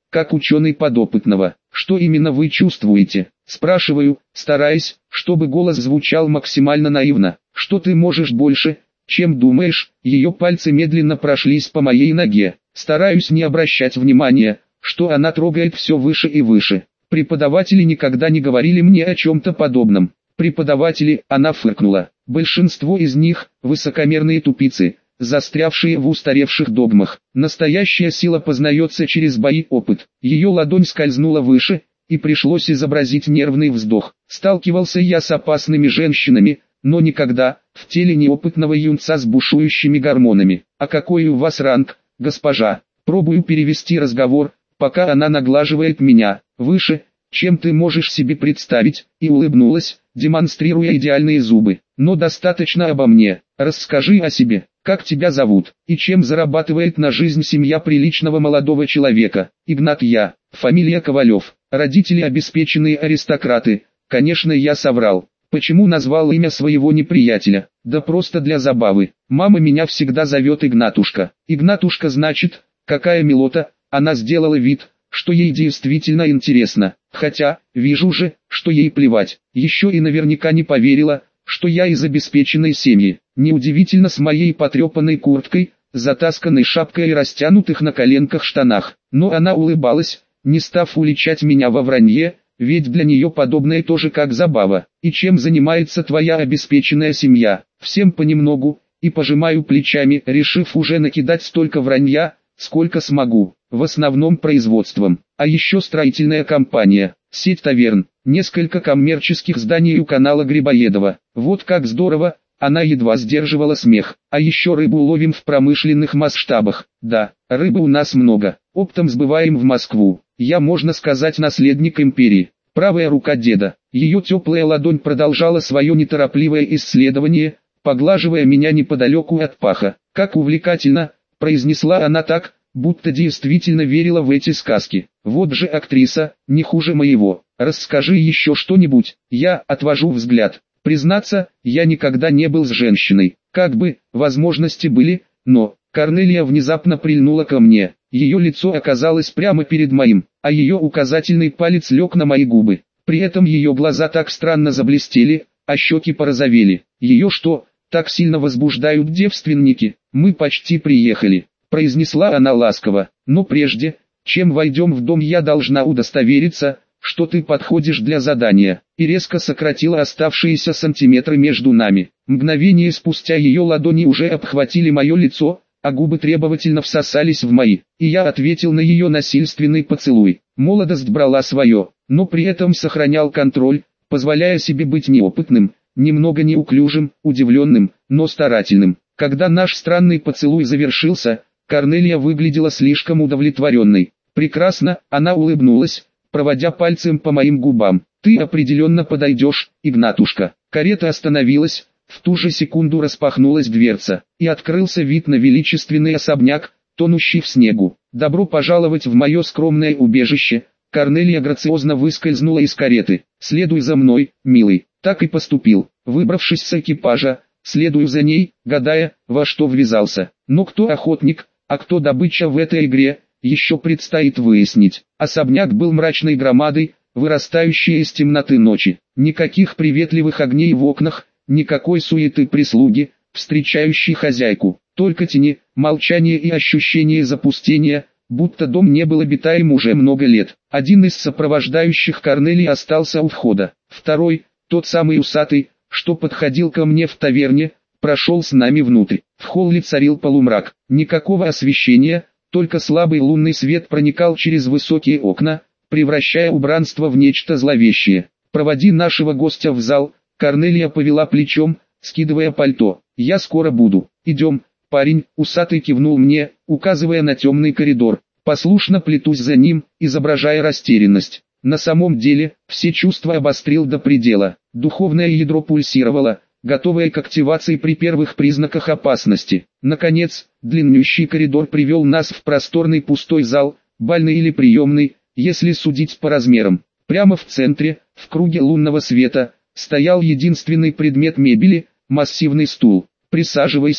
как ученый подопытного. Что именно вы чувствуете? Спрашиваю, стараясь, чтобы голос звучал максимально наивно. Что ты можешь больше, чем думаешь? Ее пальцы медленно прошлись по моей ноге. Стараюсь не обращать внимания, что она трогает все выше и выше. Преподаватели никогда не говорили мне о чем-то подобном. Преподаватели, она фыркнула. Большинство из них – высокомерные тупицы, застрявшие в устаревших догмах. Настоящая сила познается через бои, опыт. Ее ладонь скользнула выше, и пришлось изобразить нервный вздох. Сталкивался я с опасными женщинами, но никогда, в теле неопытного юнца с бушующими гормонами. А какой у вас ранг, госпожа? Пробую перевести разговор, пока она наглаживает меня. Выше, чем ты можешь себе представить, и улыбнулась, демонстрируя идеальные зубы. Но достаточно обо мне. Расскажи о себе. Как тебя зовут, и чем зарабатывает на жизнь семья приличного молодого человека? Игнат я, фамилия Ковалев, родители обеспеченные аристократы. Конечно, я соврал. Почему назвал имя своего неприятеля? Да просто для забавы. Мама меня всегда зовет Игнатушка. Игнатушка значит, какая милота. Она сделала вид, что ей действительно интересно. Хотя, вижу же, что ей плевать. Еще и наверняка не поверила, что я из обеспеченной семьи. Неудивительно с моей потрепанной курткой, затасканной шапкой и растянутых на коленках штанах. Но она улыбалась, не став уличать меня во вранье, ведь для нее подобное тоже как забава. И чем занимается твоя обеспеченная семья? Всем понемногу, и пожимаю плечами, решив уже накидать столько вранья, сколько смогу. В основном производством. А еще строительная компания, сеть таверн, несколько коммерческих зданий у канала Грибоедова. Вот как здорово, она едва сдерживала смех. А еще рыбу ловим в промышленных масштабах. Да, рыбы у нас много, оптом сбываем в Москву. Я, можно сказать, наследник империи. Правая рука деда. Ее теплая ладонь продолжала свое неторопливое исследование, поглаживая меня неподалеку от паха. Как увлекательно, произнесла она так, будто действительно верила в эти сказки. Вот же актриса, не хуже моего. Расскажи еще что-нибудь. Я отвожу взгляд. Признаться, я никогда не был с женщиной. Как бы, возможности были, но... Корнелия внезапно прильнула ко мне. Ее лицо оказалось прямо перед моим, а ее указательный палец лег на мои губы. При этом ее глаза так странно заблестели, а щеки порозовели. Ее что, так сильно возбуждают девственники? Мы почти приехали, произнесла она ласково. Но прежде, чем войдем в дом, я должна удостовериться, что ты подходишь для задания. И резко сократила оставшиеся сантиметры между нами. Мгновение спустя ее ладони уже обхватили мое лицо, а губы требовательно всосались в мои, и я ответил на ее насильственный поцелуй. Молодость брала свое, но при этом сохранял контроль, позволяя себе быть неопытным, немного неуклюжим, удивленным, но старательным. Когда наш странный поцелуй завершился, Корнелия выглядела слишком удовлетворенной. Прекрасно, она улыбнулась, проводя пальцем по моим губам. Ты определенно подойдешь, Игнатушка. Карета остановилась. В ту же секунду распахнулась дверца, и открылся вид на величественный особняк, тонущий в снегу. «Добро пожаловать в мое скромное убежище!» Корнелия грациозно выскользнула из кареты. «Следуй за мной, милый!» Так и поступил. Выбравшись с экипажа, следую за ней, гадая, во что ввязался. Но кто охотник, а кто добыча в этой игре, еще предстоит выяснить. Особняк был мрачной громадой, вырастающей из темноты ночи. Никаких приветливых огней в окнах, никакой суеты прислуги, встречающей хозяйку, только тени, молчание и ощущение запустения, будто дом не был обитаем уже много лет. Один из сопровождающих Корнелии остался у входа, второй, тот самый усатый, что подходил ко мне в таверне, прошел с нами внутрь. В холле царил полумрак, никакого освещения, только слабый лунный свет проникал через высокие окна, превращая убранство в нечто зловещее. «Проводи нашего гостя в зал», Корнелия повела плечом, скидывая пальто. «Я скоро буду. Идем». Парень, усатый, кивнул мне, указывая на темный коридор. Послушно плетусь за ним, изображая растерянность. На самом деле, все чувства обострил до предела. Духовное ядро пульсировало, готовое к активации при первых признаках опасности. Наконец, длиннющий коридор привел нас в просторный пустой зал, бальный или приемный, если судить по размерам. Прямо в центре, в круге лунного света, стоял единственный предмет мебели – массивный стул. «Присаживайся»,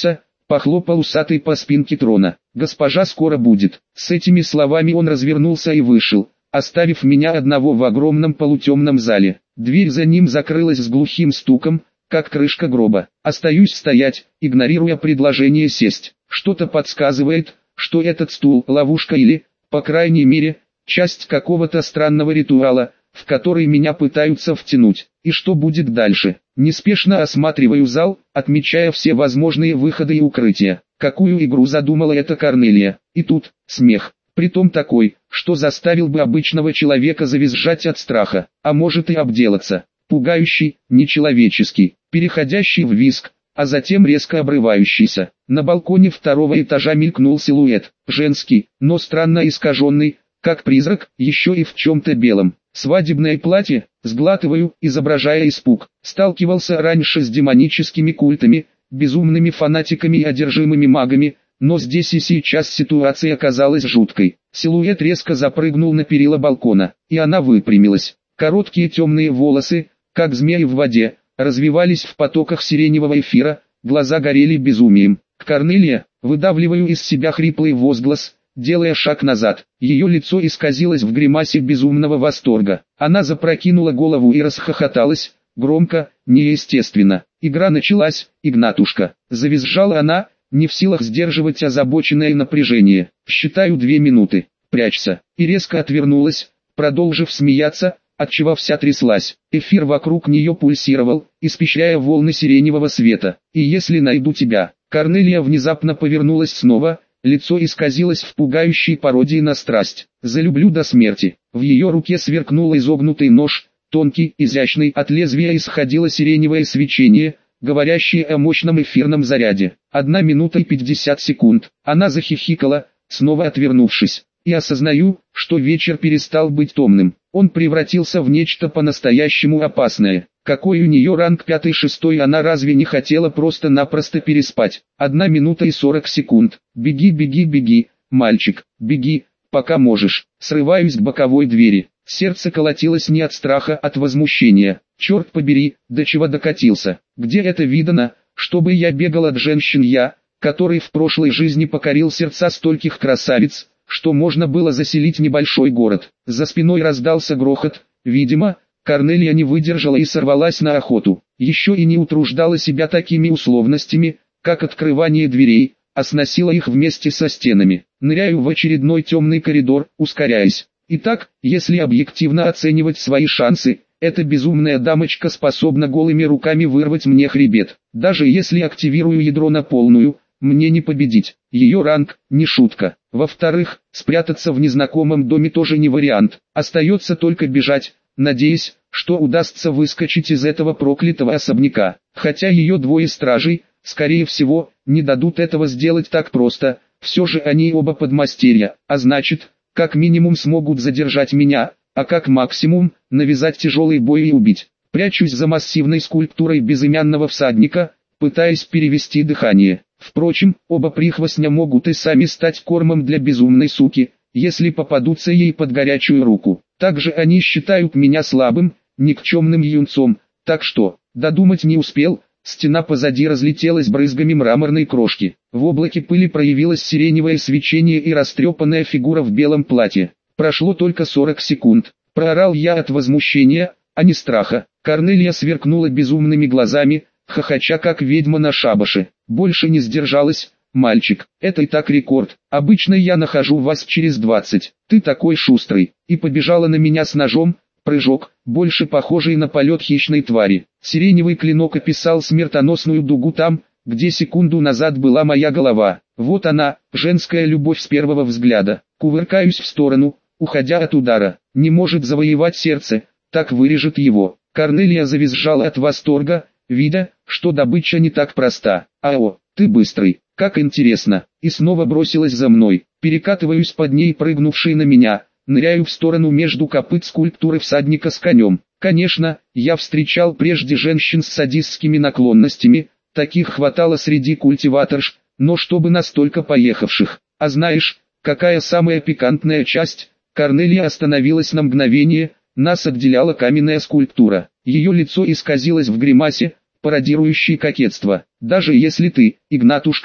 похлопал усатый по спинке трона. «Госпожа скоро будет». С этими словами он развернулся и вышел, оставив меня одного в огромном полутемном зале. Дверь за ним закрылась с глухим стуком, как крышка гроба. Остаюсь стоять, игнорируя предложение сесть. Что-то подсказывает, что этот стул – ловушка или, по крайней мере, часть какого-то странного ритуала, в который меня пытаются втянуть. И что будет дальше? Неспешно осматриваю зал, отмечая все возможные выходы и укрытия. Какую игру задумала эта Корнелия? И тут смех. Притом такой, что заставил бы обычного человека завизжать от страха, а может и обделаться. Пугающий, нечеловеческий, переходящий в визг, а затем резко обрывающийся. На балконе второго этажа мелькнул силуэт, женский, но странно искаженный, как призрак, еще и в чем-то белом. Свадебное платье, сглатываю, изображая испуг. Сталкивался раньше с демоническими культами, безумными фанатиками и одержимыми магами, но здесь и сейчас ситуация оказалась жуткой. Силуэт резко запрыгнул на перила балкона, и она выпрямилась. Короткие темные волосы, как змеи в воде, развивались в потоках сиреневого эфира, глаза горели безумием. «Корнелия!» Выдавливаю из себя хриплый возглас, делая шаг назад. Ее лицо исказилось в гримасе безумного восторга. Она запрокинула голову и расхохоталась, громко, неестественно. «Игра началась, Игнатушка!» Завизжала она, не в силах сдерживать озабоченное напряжение. «Считаю 2 минуты. Прячься!» И резко отвернулась, продолжив смеяться, отчего вся тряслась. Эфир вокруг нее пульсировал, испещряя волны сиреневого света. «И если найду тебя?» Корнелия внезапно повернулась снова, лицо исказилось в пугающей пародии на страсть. «Залюблю до смерти». В ее руке сверкнул изогнутый нож, тонкий, изящный, от лезвия исходило сиреневое свечение, говорящее о мощном эфирном заряде. 1 минута и 50 секунд. Она захихикала, снова отвернувшись. И осознаю, что вечер перестал быть томным. Он превратился в нечто по-настоящему опасное. Какой у нее ранг 5-6, она разве не хотела просто-напросто переспать? 1 минута и 40 секунд. «Беги, беги, беги, мальчик, беги, пока можешь». Срываюсь к боковой двери. Сердце колотилось не от страха, от возмущения. Черт побери, до чего докатился. Где это видано, чтобы я бегал от женщин, я, который в прошлой жизни покорил сердца стольких красавиц, что можно было заселить небольшой город. За спиной раздался грохот, видимо, Корнелия не выдержала и сорвалась на охоту. Еще и не утруждала себя такими условностями, как открывание дверей, а сносила их вместе со стенами. Ныряю в очередной темный коридор, ускоряясь. Итак, если объективно оценивать свои шансы, эта безумная дамочка способна голыми руками вырвать мне хребет. Даже если активирую ядро на полную, мне не победить. Ее ранг – не шутка. Во-вторых, спрятаться в незнакомом доме тоже не вариант. Остается только бежать, надеясь, что удастся выскочить из этого проклятого особняка. Хотя ее 2 стражей, скорее всего, не дадут этого сделать так просто. Все же они оба подмастерья, а значит, как минимум смогут задержать меня, а как максимум, навязать тяжелый бой и убить. Прячусь за массивной скульптурой безымянного всадника, пытаясь перевести дыхание. Впрочем, оба прихвостня могут и сами стать кормом для безумной суки, если попадутся ей под горячую руку. Также они считают меня слабым, никчемным юнцом, так что, додумать не успел, стена позади разлетелась брызгами мраморной крошки. В облаке пыли проявилось сиреневое свечение и растрепанная фигура в белом платье. Прошло только 40 секунд. Проорал я от возмущения, а не страха. Корнелия сверкнула безумными глазами, хохоча как ведьма на шабаше. Больше не сдержалась. «Мальчик, это и так рекорд. Обычно я нахожу вас через 20. Ты такой шустрый». И побежала на меня с ножом. Прыжок, больше похожий на полет хищной твари. Сиреневый клинок описал смертоносную дугу там, где секунду назад была моя голова. Вот она, женская любовь с первого взгляда. Кувыркаюсь в сторону, уходя от удара. Не может завоевать сердце, так вырежет его. Корнелия завизжала от восторга, видя, что добыча не так проста. «Ао, ты быстрый, как интересно!» И снова бросилась за мной. Перекатываюсь под ней, прыгнувшей на меня. Ныряю в сторону между копыт скульптуры всадника с конем. Конечно, я встречал прежде женщин с садистскими наклонностями, таких хватало среди культиваторш, но чтобы настолько поехавших. А знаешь, какая самая пикантная часть? Корнелия остановилась на мгновение, нас отделяла каменная скульптура. Ее лицо исказилось в гримасе, пародирующей кокетство. «Даже если ты, Игнатушка,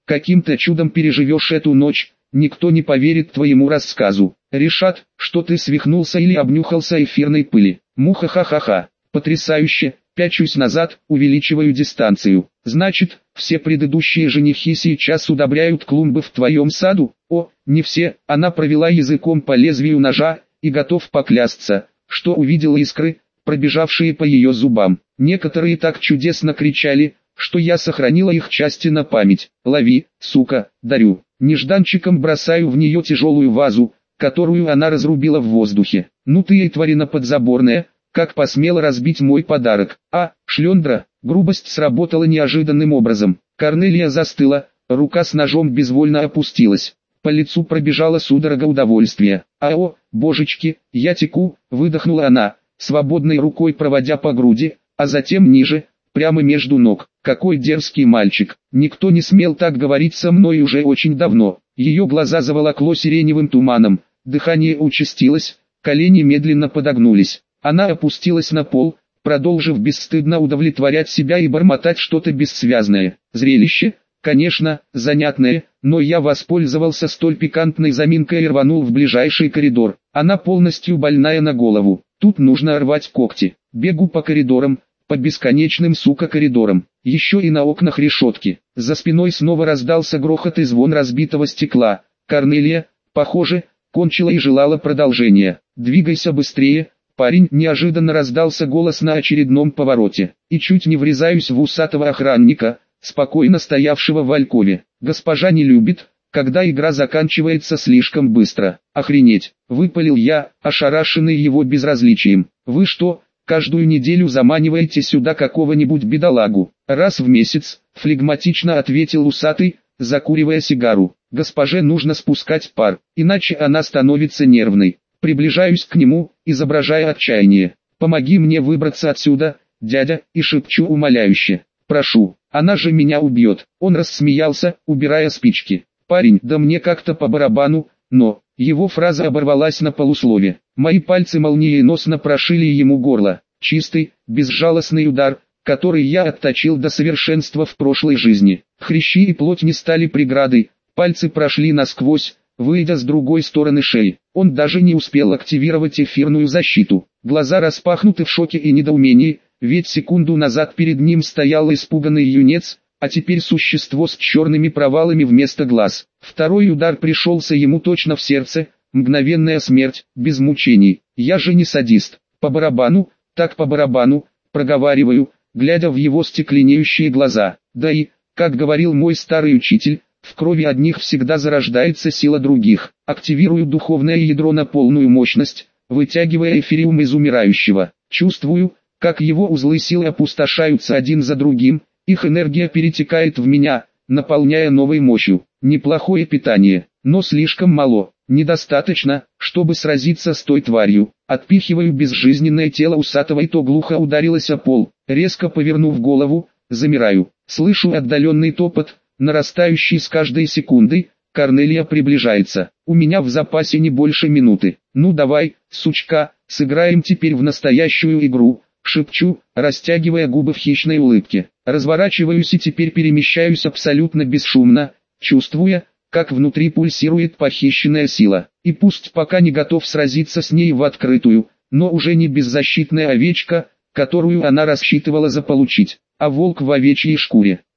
каким-то чудом переживешь эту ночь, никто не поверит твоему рассказу. Решат, что ты свихнулся или обнюхался эфирной пыли. Муха-ха-ха-ха. Потрясающе. Пячусь назад, увеличиваю дистанцию. Значит, все предыдущие женихи сейчас удобряют клумбы в твоем саду? О, не все. Она провела языком по лезвию ножа, и готов поклясться, что увидела искры, пробежавшие по ее зубам. Некоторые так чудесно кричали, что я сохранила их части на память. Лови, сука, дарю. Нежданчиком бросаю в нее тяжелую вазу, которую она разрубила в воздухе. Ну ты и тварина подзаборная, как посмела разбить мой подарок. А, шлендра, грубость сработала неожиданным образом. Корнелия застыла, рука с ножом безвольно опустилась. По лицу пробежала судорога удовольствия. «О, божечки, я теку», — выдохнула она, свободной рукой проводя по груди, а затем ниже, прямо между ног. Какой дерзкий мальчик. Никто не смел так говорить со мной уже очень давно. Ее глаза заволокло сиреневым туманом, дыхание участилось, колени медленно подогнулись. Она опустилась на пол, продолжив бесстыдно удовлетворять себя и бормотать что-то бессвязное. Зрелище, конечно, занятное, но я воспользовался столь пикантной заминкой и рванул в ближайший коридор. Она полностью больная на голову. Тут нужно рвать когти. Бегу по коридорам, по бесконечным коридорам. Еще и на окнах решетки. За спиной снова раздался грохот и звон разбитого стекла. Корнелия, похоже, кончила и желала продолжения. «Двигайся быстрее, парень!» Неожиданно раздался голос на очередном повороте. И чуть не врезаюсь в усатого охранника, спокойно стоявшего в алькове. Госпожа не любит, когда игра заканчивается слишком быстро. «Охренеть!» — выпалил я, ошарашенный его безразличием. «Вы что, каждую неделю заманиваете сюда какого-нибудь бедолагу?» «Раз в месяц», — флегматично ответил усатый, закуривая сигару. «Госпоже нужно спускать пар, иначе она становится нервной». Приближаюсь к нему, изображая отчаяние. «Помоги мне выбраться отсюда, дядя», и шепчу умоляюще. «Прошу, она же меня убьет». Он рассмеялся, убирая спички. «Парень, да мне как-то по барабану, но...» Его фраза оборвалась на полуслове. Мои пальцы молниеносно прошили ему горло. Чистый, безжалостный удар, который я отточил до совершенства в прошлой жизни. Хрящи и плоть не стали преградой, пальцы прошли насквозь, выйдя с другой стороны шеи. Он даже не успел активировать эфирную защиту. Глаза распахнуты в шоке и недоумении, ведь секунду назад перед ним стоял испуганный юнец, а теперь существо с черными провалами вместо глаз. Второй удар пришелся ему точно в сердце, мгновенная смерть, без мучений. Я же не садист. По барабану, так по барабану, проговариваю, глядя в его стекленеющие глаза. Да и, как говорил мой старый учитель, в крови одних всегда зарождается сила других. Активирую духовное ядро на полную мощность, вытягивая эфириум из умирающего. Чувствую, как его узлы силы опустошаются один за другим, их энергия перетекает в меня, наполняя новой мощью. Неплохое питание, но слишком мало, недостаточно, чтобы сразиться с той тварью. Отпихиваю безжизненное тело усатого, и то глухо ударилось о пол. Резко повернув голову, замираю. Слышу отдаленный топот, нарастающий с каждой секундой. Корнелия приближается. У меня в запасе не больше минуты. «Ну давай, сучка, сыграем теперь в настоящую игру», — шепчу, растягивая губы в хищной улыбке. Разворачиваюсь и теперь перемещаюсь абсолютно бесшумно, чувствуя, как внутри пульсирует похищенная сила. И пусть пока не готов сразиться с ней в открытую, но уже не беззащитная овечка, которую она рассчитывала заполучить, а волк в овечьей шкуре.